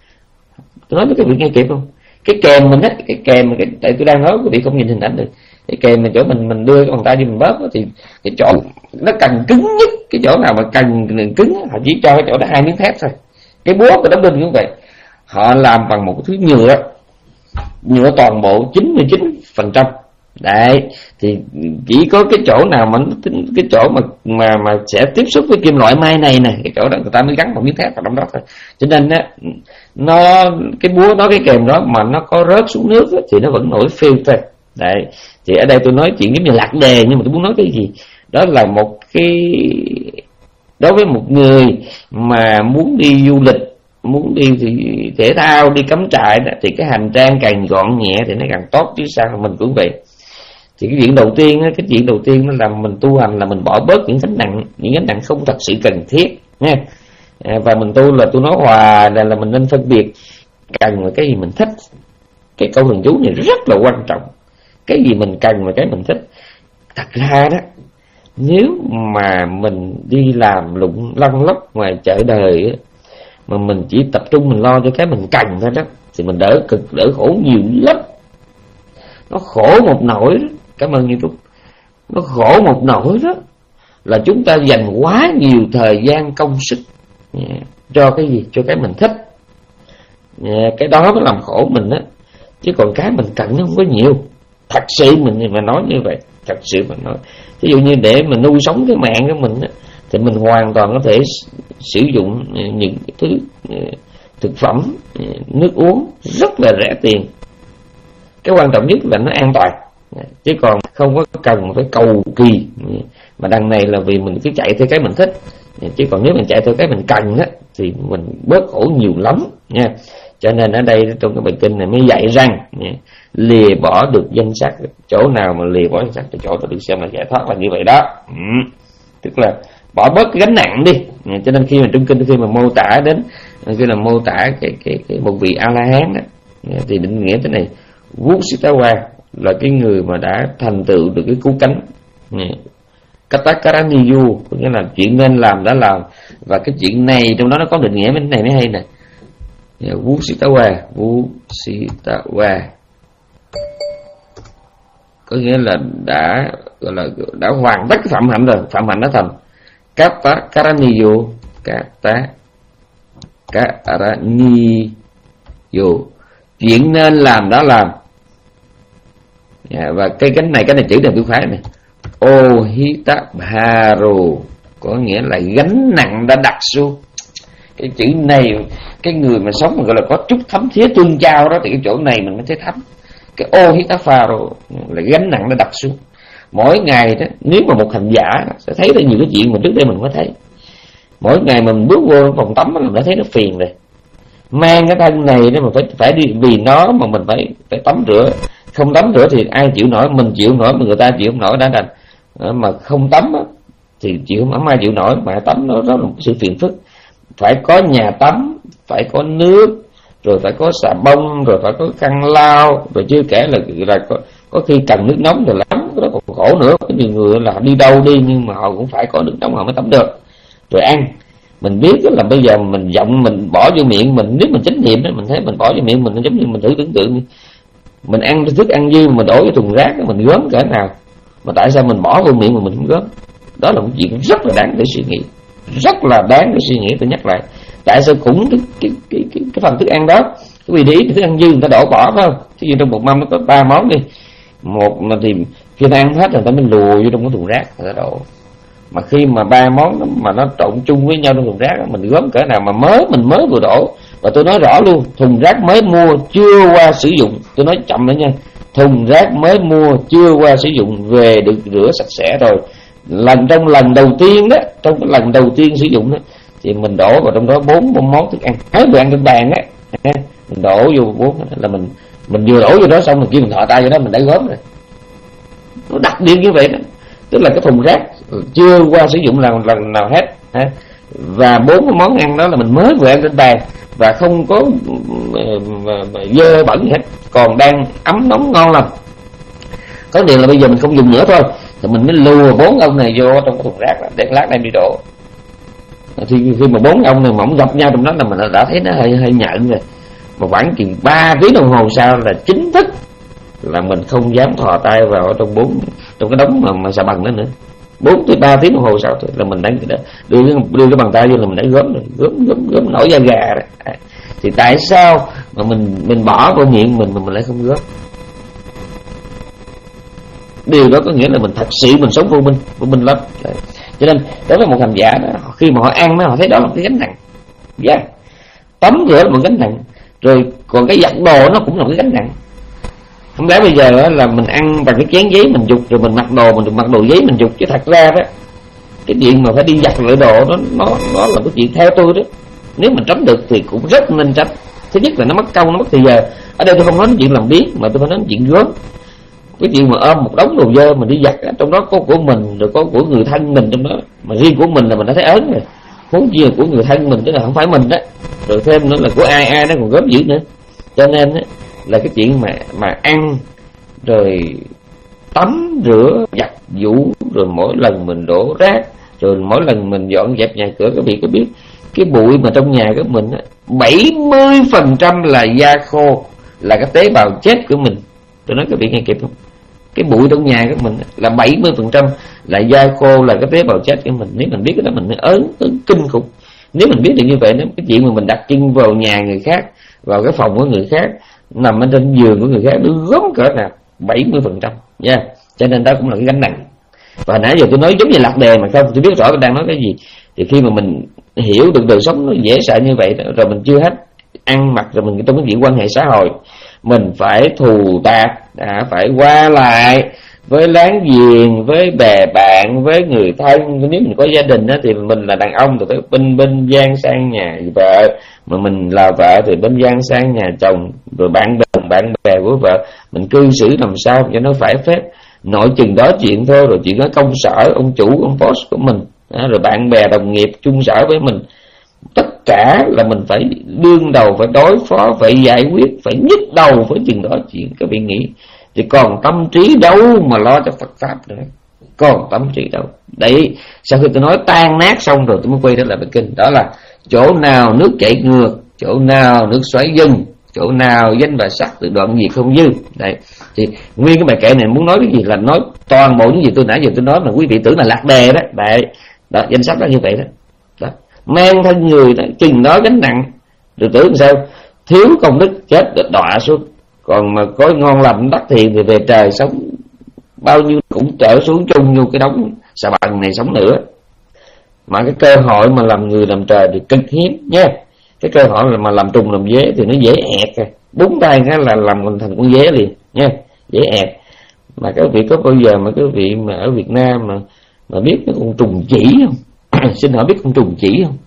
Tôi nói với các vị nghe kịp không? Cái kèm mình á, cái kèm mà cái tại tôi đang nói quý vị không nhìn hình ảnh được. Cái kèm mà chỗ mình mình đưa cái bàn tay đi mình bóp thì cái chỗ nó cần cứng nhất, cái chỗ nào mà cần cứng họ chỉ cho cái chỗ đó hai miếng thép thôi. Cái búa của đóng đinh cũng vậy, họ làm bằng một cái thứ nhựa, nhựa toàn bộ chín mươi chín phần trăm. Đấy, thì chỉ có cái chỗ nào mà cái chỗ mà mà mà sẽ tiếp xúc với kim loại mai này nè, cái chỗ đó người ta mới gắn một miếng thép vào trong đó thôi. Cho nên á, nó cái búa đó, cái kèm đó mà nó có rớt xuống nước đó, thì nó vẫn nổi phiêu thôi. Đấy, thì ở đây tôi nói chuyện giống như lạc đề, nhưng mà tôi muốn nói cái gì đó là một cái, đối với một người mà muốn đi du lịch, muốn đi thì thể thao, đi cắm trại đó, thì cái hành trang càng gọn nhẹ thì nó càng tốt, chứ sao mình cũng vậy. Thì cái chuyện đầu tiên á, cái chuyện đầu tiên nó là mình tu hành là mình bỏ bớt những gánh nặng, những gánh nặng không thật sự cần thiết nha. À, và mình tu là tôi nói hòa là, là mình nên phân biệt cần và cái gì mình thích. Cái câu thần chú này rất là quan trọng. Cái gì mình cần và cái mình thích. Thật ra đó, nếu mà mình đi làm lụng lăn lóc ngoài chợ đời á, mà mình chỉ tập trung mình lo cho cái mình cần thôi đó, thì mình đỡ cực, đỡ khổ nhiều lắm. Nó khổ một nỗi đó. Cảm ơn như Trúc. Nó khổ một nỗi đó là chúng ta dành quá nhiều thời gian công sức yeah, cho cái gì? Cho cái mình thích. Yeah, cái đó nó làm khổ mình á. Chứ còn cái mình cần nó không có nhiều. Thật sự mình mà nói như vậy, thật sự mà nói, ví dụ như để mình nuôi sống cái mạng của mình á, thì mình hoàn toàn có thể sử dụng những thứ thực phẩm, nước uống rất là rẻ tiền. Cái quan trọng nhất là nó an toàn, chứ còn không có cần phải cầu kỳ. Mà đằng này là vì mình cứ chạy theo cái mình thích, Chứ còn nếu mình chạy theo cái mình cần á thì mình bớt khổ nhiều lắm nha. Cho nên ở đây trong cái bài kinh này mới dạy rằng nha, lìa bỏ được danh sắc, chỗ nào mà lìa bỏ danh sắc thì chỗ đó được xem là giải thoát là như vậy đó. Ừ. Tức là bỏ bớt cái gánh nặng đi. Cho nên khi mà trong kinh khi mà mô tả đến khi là mô tả cái cái cái một vị A La Hán đó, thì định nghĩa thế này: Vussitawa là cái người mà đã thành tựu được cái cứu cánh. Katakaraniyu có nghĩa là chuyện nên làm đã làm, và cái chuyện này trong đó nó có định nghĩa bên này mới hay nè. Vussitawa, Vussitawa có nghĩa là đã gọi là đã hoàn tất cái phạm hạnh rồi, phạm hạnh đã thành. Katakaraniyu, Katakaraniyu, chuyện nên làm đã làm. Và cái cánh này, cái này chữ đằng chữ phái này, Ohitabharo có nghĩa là gánh nặng đã đặt xuống. Cái chữ này, cái người mà sống mà gọi là có chút thấm thía tương giao đó, thì cái chỗ này mình mới thấy thấm. Cái Ohitabharo là gánh nặng đã đặt xuống. Mỗi ngày đó, nếu mà một hành giả sẽ thấy được nhiều cái chuyện mà trước đây mình mới thấy. Mỗi ngày mình bước vô phòng tắm mình đã thấy nó phiền rồi. Mang cái thân này đó mà phải phải đi vì nó mà mình phải phải tắm rửa. Không tắm rửa thì ai chịu nổi, mình chịu nổi mà người ta chịu không nổi đã đành. Mà không tắm á, thì chịu không ai chịu nổi, mà tắm nó rất là một sự phiền phức. Phải có nhà tắm, phải có nước, rồi phải có xà bông, rồi phải có khăn lau, rồi chưa kể là, là có, có khi cần nước nóng thì lắm, đó còn khổ nữa. Có nhiều người là đi đâu đi nhưng mà họ cũng phải có nước nóng họ mới tắm được. Rồi ăn, mình biết là bây giờ mình giọng mình bỏ vô miệng mình, nếu mình chánh niệm đó, mình thấy mình bỏ vô miệng mình, nó giống như mình thử tưởng tượng mình ăn thức ăn dư mình đổ vô thùng rác mình gớm cỡ nào, mà tại sao mình bỏ vô miệng mà mình không gớm? Đó là một chuyện rất là đáng để suy nghĩ, rất là đáng để suy nghĩ. Tôi nhắc lại, tại sao cũng cái cái cái cái, cái phần thức ăn đó, cái vị để ý thức ăn dư người ta đổ bỏ phải không? Thí dụ trong một mâm nó có ba món đi, một mà thì khi ta ăn hết rồi ta mới lùa vô trong cái thùng rác người ta đổ. Mà khi mà ba món đó, mà nó trộn chung với nhau trong thùng rác đó, mình gớm cỡ nào mà mới mình mới vừa đổ. Và tôi nói rõ luôn, thùng rác mới mua chưa qua sử dụng, tôi nói chậm nữa nha, thùng rác mới mua chưa qua sử dụng về được rửa sạch sẽ rồi. Lần trong lần đầu tiên đó, trong cái lần đầu tiên sử dụng đó, thì mình đổ vào trong đó bốn món thức ăn, mấy bữa ăn trên bàn á, mình đổ vô bốn là mình mình vừa đổ vô đó xong mình kia mình thọ tay vô đó mình đã gớm rồi. Nó đặc biệt như vậy đó, tức là cái thùng rác chưa qua sử dụng lần lần nào hết ha. Và bốn cái món ăn đó là mình mới vừa ăn trên bàn và không có dơ bẩn gì hết, còn đang ấm nóng ngon lành. Có điều là bây giờ mình không dùng nữa thôi, thì mình mới lùa bốn ông này vô trong cái thùng rác để lát đem đi đổ. Thì khi mà bốn ông này mà ông gặp nhau trong đó là mình đã thấy nó hơi hơi nhợn rồi. Mà khoảng chừng ba tiếng đồng hồ sau là chính thức là mình không dám thò tay vào trong bốn trong cái đống mà mà xà bần đó nữa. Bốn tới ba tiếng đồng hồ sau thôi là mình đang đưa đưa cái bàn tay vô là mình đã gớm rồi, gớm gớm gớm nổi da gà rồi. À, thì tại sao mà mình mình bỏ vào miệng mình mà mình lại không gớm? Điều đó có nghĩa là mình thật sự mình sống vô minh, vô minh lắm. Đấy. Cho nên đối với một hành giả đó, khi mà họ ăn đó, họ thấy đó là một cái gánh nặng. Yeah. Tắm rửa là một gánh nặng, rồi còn cái giặt đồ nó cũng là một cái gánh nặng. Không lẽ bây giờ là mình ăn bằng cái chén giấy mình dục, rồi mình mặc đồ mình mặc đồ giấy mình dục, chứ thật ra đó cái chuyện mà phải đi giặt lại đồ đó, nó nó là cái chuyện theo tôi đó. Nếu mình tránh được thì cũng rất nên tránh. Thứ nhất là nó mất công, nó mất thời giờ. Ở đây tôi không nói chuyện làm biếng mà tôi phải nói chuyện gớm. Cái chuyện mà ôm một đống đồ dơ mình đi giặt, trong đó có của mình rồi có của người thân mình trong đó, mà riêng của mình là mình đã thấy ớn rồi, huống chi là của người thân mình, tức là không phải mình đó, rồi thêm nữa là của ai ai nó còn gớm dữ nữa. Cho nên á, là cái chuyện mà mà ăn rồi tắm rửa giặt giũ, rồi mỗi lần mình đổ rác, rồi mỗi lần mình dọn dẹp nhà cửa, các vị có biết cái bụi mà trong nhà của mình á, bảy mươi phần trăm là da khô, là cái tế bào chết của mình. Tôi nói các vị nghe kịp không? Cái bụi trong nhà của mình là bảy mươi phần trăm là da khô, là cái tế bào chết của mình. Nếu mình biết cái đó mình mới ớn, ớn kinh khủng. Nếu mình biết được như vậy, nếu cái chuyện mà mình đặt chân vào nhà người khác, vào cái phòng của người khác, nằm ở trên giường của người khác, nó gớm cỡ nào, bảy mươi phần trăm nha. Cho nên đó cũng là cái gánh nặng. Và nãy giờ tôi nói giống như lạc đề mà không tôi biết rõ tôi đang nói cái gì. Thì khi mà mình hiểu được đời sống nó dễ sợ như vậy đó, rồi mình chưa hết ăn mặc, rồi mình trong cái chuyện quan hệ xã hội mình phải thù tạc, à, phải qua lại, với láng giềng, với bè bạn, với người thân. Nếu mình có gia đình đó, thì mình là đàn ông thì phải bên bên gian sang nhà vợ, mà mình là vợ thì bên gian sang nhà chồng, rồi bạn bè bạn bè của vợ mình cư xử làm sao cho nó phải phép. Nội chừng đó chuyện thôi, rồi chuyện ở công sở, ông chủ, ông boss của mình, đó, rồi bạn bè đồng nghiệp chung sở với mình, tất cả là mình phải đương đầu, phải đối phó, phải giải quyết, phải nhức đầu với chừng đó chuyện. Các vị nghĩ thì còn tâm trí đâu mà lo cho Phật pháp nữa, còn tâm trí đâu. Đấy, sau khi tôi nói tan nát xong rồi tôi mới quay trở lại bài kinh. Đó là chỗ nào nước chảy ngược, chỗ nào nước xoáy dâng, chỗ nào danh và sắc tự đoạn diệt không dư. Đấy, thì nguyên cái bài kệ này muốn nói cái gì là nói toàn bộ những gì tôi nãy giờ tôi nói mà quý vị tưởng là lạc đề đó. Đấy, đó, danh sách đó như vậy đó. Đó, mang thân người đó, chừng đó gánh nặng, rồi tưởng sao thiếu công đức chết đọa xuống, còn mà có ngon lành đắc thiện thì về trời sống bao nhiêu cũng trở xuống chung vô cái đống xà bần này sống nữa. Mà cái cơ hội mà làm người làm trời thì cực hiếm nha. Cái cơ hội mà làm trùng làm dế thì nó dễ ẹt à. Búng tay cái là làm thành con dế liền nha, dễ ẹt. Mà các vị có bao giờ mà các vị mà ở Việt Nam mà mà biết cái con trùng chỉ không? Xin hỏi biết con trùng chỉ không?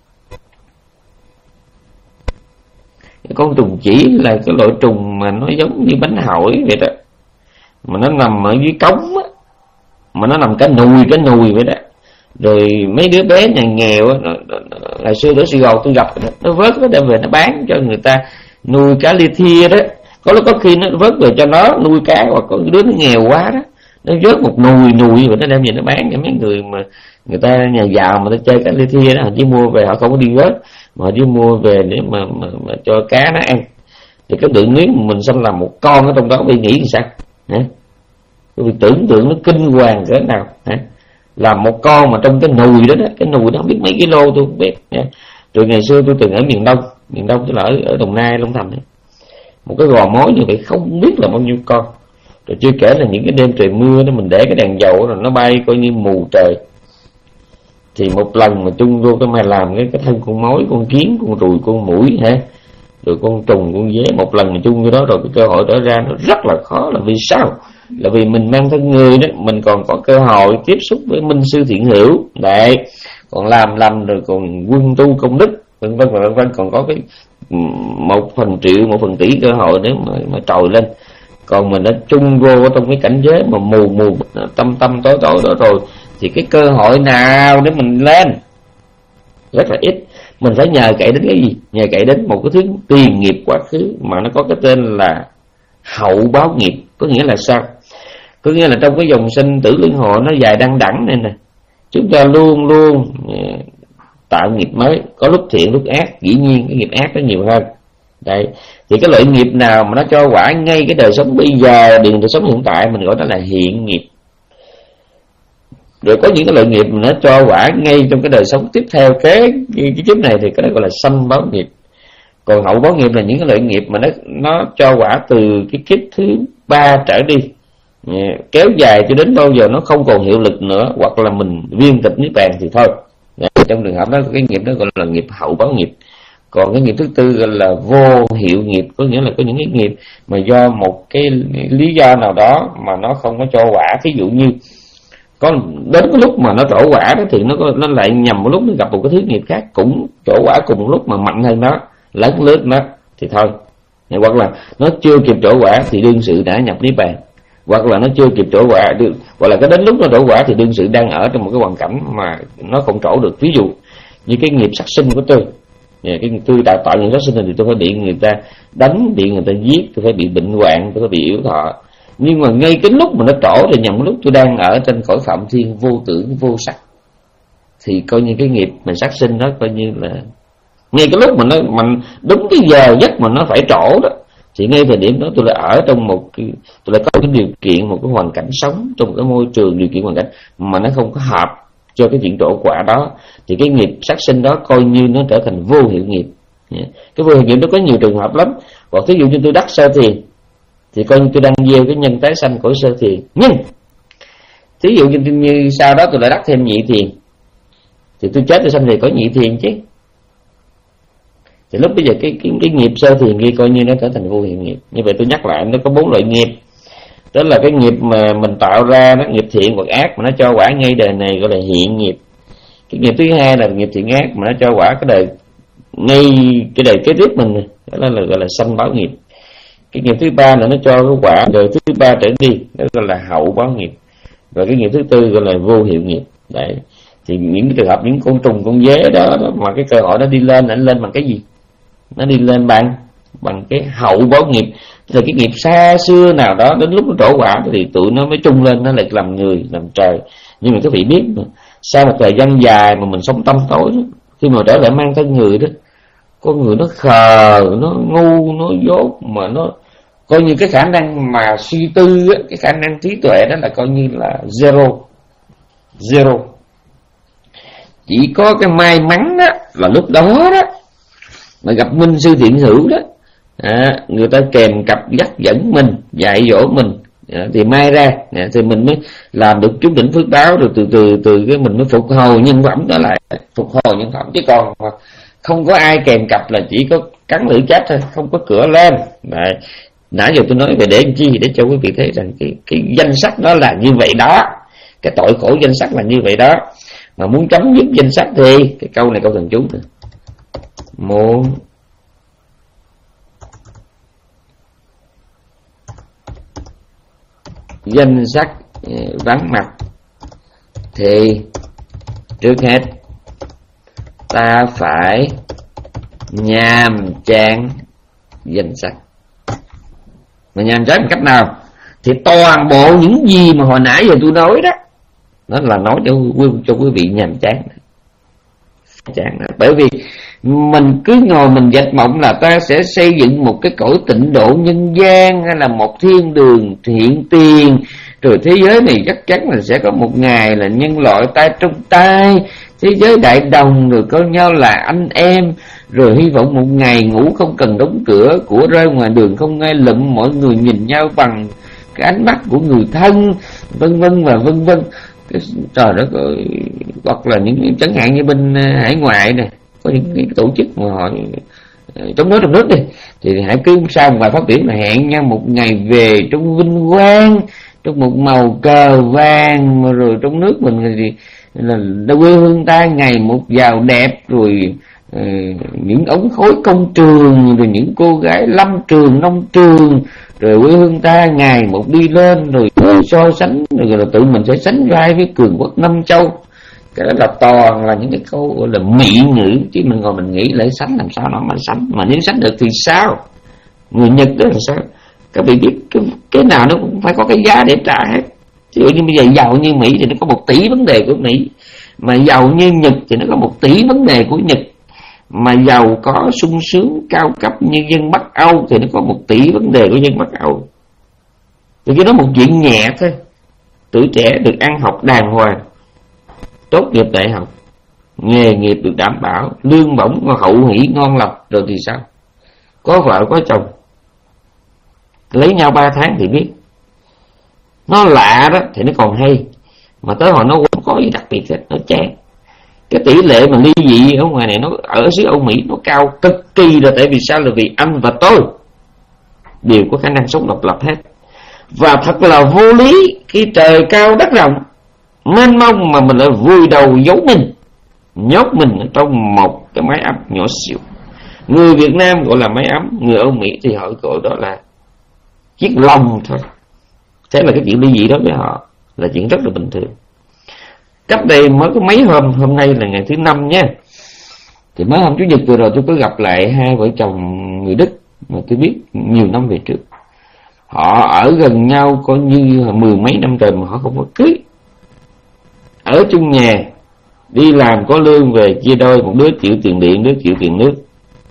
Cái con trùng chỉ là cái loại trùng mà nó giống như bánh hỏi vậy đó, mà nó nằm ở dưới cống á, mà nó nằm cái nùi cái nùi vậy đó. Rồi mấy đứa bé nhà nghèo á, ngày xưa ở Sài Gòn tôi gặp đó, nó vớt nó đem về nó bán cho người ta nuôi cá lia thia đó. Có lúc có khi nó vớt về cho nó nuôi cá, hoặc có đứa nó nghèo quá đó, nó vớt một nùi nùi và nó đem về nó bán cho mấy người mà người ta nhà giàu mà ta chơi cá lia thia đó, họ chỉ mua về, họ không có đi vớt mà họ chỉ mua về để mà, mà, mà cho cá nó ăn. Thì cái tượng nếu mình xâm làm một con ở trong đó, bị nghĩ thì sao hả? Vì tưởng tượng nó kinh hoàng cỡ nào hả? Làm một con mà trong cái nùi đó, đó cái nùi đó không biết mấy kilo tôi không biết nha. Rồi ngày xưa tôi từng ở miền Đông, miền Đông tức là ở, ở Đồng Nai, Long Thành ấy. Một cái gò mối như vậy không biết là bao nhiêu con. Rồi chưa kể là những cái đêm trời mưa đó, mình để cái đèn dầu rồi nó bay coi như mù trời. Thì một lần mà chung vô cái mà làm cái, cái thân con mối, con kiến, con ruồi, con muỗi hả, rồi con trùng, con dế, một lần mà chung vô đó rồi cái cơ hội đó ra nó rất là khó. Là vì sao? Là vì mình mang thân người đó, mình còn có cơ hội tiếp xúc với minh sư thiện hữu đấy, còn làm làm rồi còn quân tu công đức vân vân và vân vân, còn có cái một phần triệu, một phần tỷ cơ hội để mà, mà trồi lên. Còn mình đã chung vô trong cái cảnh giới mà mù mù tâm tâm tối tối đó rồi thì cái cơ hội nào để mình lên rất là ít. Mình phải nhờ cậy đến cái gì? Nhờ cậy đến một cái thứ tiền nghiệp quá khứ mà nó có cái tên là hậu báo nghiệp. Có nghĩa là sao? Có nghĩa là trong cái dòng sinh tử luân hồi nó dài đăng đẳng này nè, chúng ta luôn luôn tạo nghiệp mới, có lúc thiện lúc ác, dĩ nhiên cái nghiệp ác nó nhiều hơn. Đấy, thì cái loại nghiệp nào mà nó cho quả ngay cái đời sống bây giờ, đời sống hiện tại, mình gọi đó là hiện nghiệp. Rồi có những cái loại nghiệp mà nó cho quả ngay trong cái đời sống tiếp theo cái cái, cái kiếp này thì cái đó gọi là sanh báo nghiệp. Còn hậu báo nghiệp là những cái loại nghiệp mà nó nó cho quả từ cái kiếp thứ ba trở đi, kéo dài cho đến bao giờ nó không còn hiệu lực nữa, hoặc là mình viên tịch niết bàn thì thôi. Trong trường hợp đó cái nghiệp đó gọi là nghiệp hậu báo nghiệp. Còn cái nghiệp thứ tư gọi là vô hiệu nghiệp, có nghĩa là có những cái nghiệp mà do một cái lý do nào đó mà nó không có cho quả. Ví dụ như có đến cái lúc mà nó trổ quả đó thì nó có, nó lại nhằm một lúc nó gặp một cái thứ nghiệp khác cũng trổ quả cùng một lúc mà mạnh hơn nó, lớn lướt nó thì thôi. Hoặc là nó chưa kịp trổ quả thì đương sự đã nhập niết bàn, hoặc là nó chưa kịp trổ quả được, hoặc là cái đến lúc nó trổ quả thì đương sự đang ở trong một cái hoàn cảnh mà nó không trổ được. Ví dụ như cái nghiệp sát sinh của tôi, cái tôi tạo tạo những sát sinh này thì tôi phải bị người ta đánh, bị người ta giết, tôi phải bị bệnh hoạn, tôi phải bị yếu thọ. Nhưng mà ngay cái lúc mà nó trổ thì nhằm lúc tôi đang ở trên cõi phạm thiên vô tưởng vô sắc, thì coi như cái nghiệp mà sát sinh đó coi như là ngay cái lúc mà nó mình đúng cái giờ giấc mà nó phải trổ đó, thì ngay thời điểm đó tôi lại ở trong một cái, tôi lại có cái điều kiện, một cái hoàn cảnh sống trong một cái môi trường, điều kiện hoàn cảnh mà nó không có hợp cho cái chuyện trổ quả đó, thì cái nghiệp sát sinh đó coi như nó trở thành vô hiệu nghiệp. Cái vô hiệu nghiệp nó có nhiều trường hợp lắm. Hoặc ví dụ như tôi đắc sơ thiền thì coi như tôi đang gieo cái nhân tái sanh của sơ thiền. Nhưng ví dụ như, như sau đó tôi lại đắc thêm nhị thiền thì tôi chết tôi sanh về có nhị thiền chứ. Thì lúc bây giờ cái, cái, cái nghiệp sơ thiền kia coi như nó trở thành vô hiệu nghiệp. Như vậy tôi nhắc lại, nó có bốn loại nghiệp. Tức là cái nghiệp mà mình tạo ra, nó nghiệp thiện hoặc ác mà nó cho quả ngay đời này gọi là hiện nghiệp. Cái nghiệp thứ hai là nghiệp thiện ác mà nó cho quả cái đời ngay cái đời kế tiếp mình, đó là gọi là sanh báo nghiệp. Cái nghiệp thứ ba là nó cho cái quả đời thứ ba trở đi, đó gọi là hậu báo nghiệp. Và cái nghiệp thứ tư gọi là vô hiệu nghiệp. Đấy. Thì những trường hợp những con trùng con dế đó, đó mà cái cơ hội nó đi lên, nó lên bằng cái gì? Nó đi lên bằng bằng cái hậu báo nghiệp. Thì cái nghiệp xa xưa nào đó đến lúc nó trổ quả thì tụi nó mới trung lên, nó lại làm người làm trời. Nhưng mà các vị biết mà, sau một thời gian dài mà mình sống tâm tối đó, khi mà trở lại mang thân người đó, con người nó khờ, nó ngu, nó dốt, mà nó coi như cái khả năng mà suy tư á, cái khả năng trí tuệ đó là coi như là zero. Zero. Chỉ có cái may mắn đó là lúc đó đó mà gặp minh sư thiện hữu đó, à, người ta kèm cặp dắt dẫn mình, dạy dỗ mình, à, thì may ra à, thì mình mới làm được chút đỉnh phước báo, rồi từ từ từ cái mình mới phục hồi nhân phẩm đó lại, phục hồi nhân phẩm. Chứ còn mà không có ai kèm cặp là chỉ có cắn lưỡi chết thôi, không có cửa lên. Đấy. Nãy giờ tôi nói về để làm chi, để cho quý vị thấy rằng cái cái danh sách đó là như vậy đó, cái tội khổ danh sách là như vậy đó. Mà muốn chấm dứt danh sách thì cái câu này câu thần chú thôi. Muốn danh sách vắng mặt thì trước hết ta phải nhàm chán danh sách. Mà nhàm chán cách nào? Thì toàn bộ những gì mà hồi nãy giờ tôi nói đó, nó là nói cho quý, cho quý vị nhàm chán. Chán. Bởi vì mình cứ ngồi mình dạch mộng là ta sẽ xây dựng một cái cõi tịnh độ nhân gian, hay là một thiên đường thiện tiền, rồi thế giới này chắc chắn là sẽ có một ngày là nhân loại tay trong tay, thế giới đại đồng, rồi coi nhau là anh em, rồi hy vọng một ngày ngủ không cần đóng cửa, của rơi ngoài đường không ai lụm, mọi người nhìn nhau bằng cái ánh mắt của người thân, vân vân và vân vân. Trời đất ơi, hoặc là những chẳng hạn như bên hải ngoại này, có những cái tổ chức mà họ trong nước trong nước đi, thì hãy cứ sau một vài phát biểu là hẹn nhau một ngày về trong vinh quang, trong một màu cờ vàng, mà rồi trong nước mình thì là quê hương ta ngày một giàu đẹp, rồi uh, những ống khối công trường, rồi những cô gái lâm trường nông trường, rồi quê hương ta ngày một đi lên, rồi so sánh, rồi là tự mình sẽ sánh vai với cường quốc năm châu. Cái đó là toàn là những cái câu gọi là mỹ ngữ, chứ mình ngồi mình nghĩ lại sánh làm sao nó mà sánh. Mà nếu sánh được thì sao? Người Nhật đó là sao? Các vị biết cái, cái nào nó cũng phải có cái giá để trả hết. Ví dụ như bây giờ giàu như Mỹ thì nó có một tỷ vấn đề của Mỹ, mà giàu như Nhật thì nó có một tỷ vấn đề của Nhật, mà giàu có sung sướng cao cấp như dân Bắc Âu thì nó có một tỷ vấn đề của dân Bắc Âu. Thì cái đó một chuyện nhẹ thôi. Tuổi trẻ được ăn học đàng hoàng, tốt nghiệp đại học, nghề nghiệp được đảm bảo, lương bổng hậu hỷ ngon lành, rồi thì sao? Có vợ có chồng, lấy nhau ba tháng thì biết. Nó lạ đó thì nó còn hay, mà tới hồi nó không có gì đặc biệt hết, nó chán. Cái tỷ lệ mà ly dị ở ngoài này, nó ở xứ Âu Mỹ nó cao cực kỳ, là tại vì sao? Là vì anh và tôi đều có khả năng sống độc lập hết. Và thật là vô lý khi trời cao đất rộng mênh mông mà mình lại vùi đầu giấu mình, nhốt mình ở trong một cái máy ấm nhỏ xíu. Người Việt Nam gọi là máy ấm, người Âu Mỹ thì họ gọi đó là chiếc lồng thôi. Thế là cái chuyện ly dị đó với họ là chuyện rất là bình thường. Cách đây mới có mấy hôm, hôm nay là ngày thứ năm nha, thì mấy hôm Chủ nhật vừa rồi tôi có gặp lại hai vợ chồng người Đức mà tôi biết nhiều năm về trước. Họ ở gần nhau coi như mười mấy năm rồi mà họ không có cưới. Ở chung nhà, đi làm có lương về chia đôi, một đứa chịu tiền điện, đứa chịu tiền nước,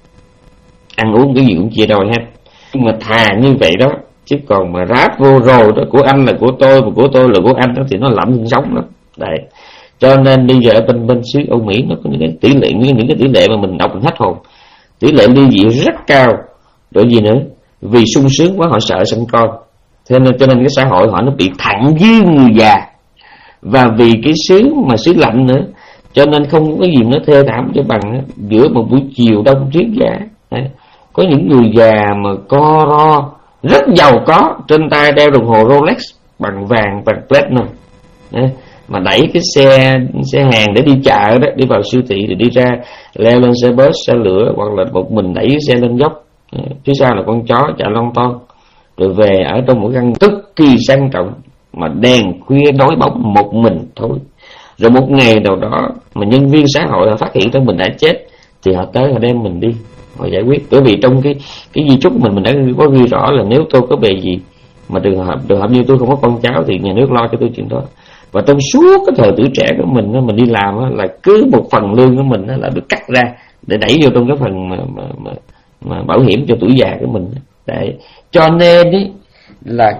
ăn uống cái gì cũng chia đôi hết. Nhưng mà thà như vậy đó, chứ còn mà ráp vô rồi đó, của anh là của tôi, mà của tôi là của anh đó, thì nó lạnh hơn sống lắm. Đấy. Cho nên bây giờ ở bên bên xứ Âu Mỹ nó có những cái tỷ lệ, những cái tỷ lệ mà mình đọc mình hết hồn. Tỷ lệ ly dị rất cao. Rồi gì nữa? Vì sung sướng quá họ sợ sinh con. Thế nên cho nên cái xã hội họ nó bị thẳng dư người già. Và vì cái xứ mà xứ lạnh nữa, cho nên không có gì nó thê thảm cho bằng giữa một buổi chiều đông tuyết giá. Đấy. Có những người già mà co ro, rất giàu có, trên tay đeo đồng hồ Rolex bằng vàng, bằng platinum, mà đẩy cái xe xe hàng để đi chợ đó, đi vào siêu thị rồi đi ra, leo lên xe bus, xe lửa, hoặc là một mình đẩy cái xe lên dốc, phía sau là con chó chạy lon ton, rồi về ở trong một căn cực kỳ sang trọng mà đèn khuya đói bóng một mình thôi. Rồi một ngày nào đó mà nhân viên xã hội họ phát hiện ra mình đã chết thì họ tới họ đem mình đi, họ giải quyết. Bởi vì trong cái cái di chúc mình mình đã có ghi rõ là nếu tôi có bề gì mà trường hợp trường hợp như tôi không có con cháu thì nhà nước lo cho tôi chuyện đó. Và trong suốt cái thời tuổi trẻ của mình mình đi làm là cứ một phần lương của mình là được cắt ra để đẩy vô trong cái phần mà, mà, mà, mà bảo hiểm cho tuổi già của mình. Đấy. Cho nên ấy, là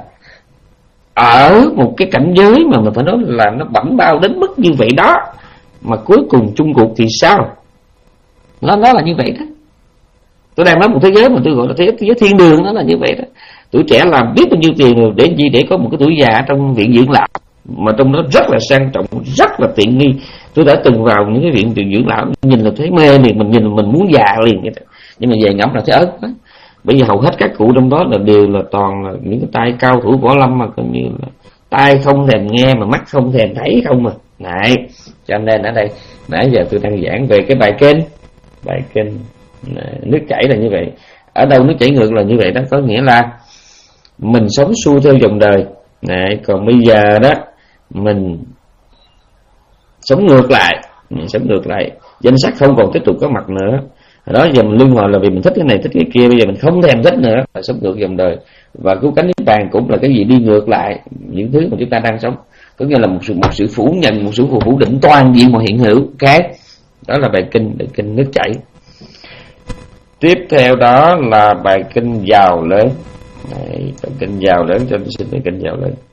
ở một cái cảnh giới mà mình phải nói là nó bẩm bao đến mức như vậy đó, mà cuối cùng chung cuộc thì sao? Nó nó là như vậy đó. Tôi đang nói một thế giới mà tôi gọi là thế giới, thế giới thiên đường, nó là như vậy đó. Tuổi trẻ làm biết bao nhiêu tiền rồi để gì, để có một cái tuổi già trong viện dưỡng lão mà trong đó rất là sang trọng, rất là tiện nghi. Tôi đã từng vào những cái viện dưỡng lão, nhìn là thấy mê liền, mình nhìn mình muốn già liền vậy đó. Nhưng mà về ngẫm là thấy ớt quá. Bây giờ hầu hết các cụ trong đó là đều là toàn là những cái tay cao thủ võ lâm, mà coi như là tai không thèm nghe mà mắt không thèm thấy không mà. Này, cho nên ở đây nãy giờ tôi đang giảng về cái bài kênh, bài kênh này, nước chảy là như vậy. Ở đâu nước chảy ngược là như vậy đó, có nghĩa là mình sống xuôi theo dòng đời. Này, còn bây giờ đó mình sống ngược lại, mình sống ngược lại, danh sách không còn tiếp tục có mặt nữa. Đó giờ mình luân hồi là vì mình thích cái này thích cái kia, bây giờ mình không thèm thích nữa, là sống ngược dòng đời. Và cứu cánh niết bàn cũng là cái gì đi ngược lại những thứ mà chúng ta đang sống, có nghĩa là một sự một sự phủ nhận, một sự phủ định toàn diện mọi hiện hữu. Cái đó là bài kinh, bài kinh nước chảy. Tiếp theo đó là bài kinh giàu lớn. Đấy, bài kinh giàu lớn, cho tôi xin bài kinh giàu lớn.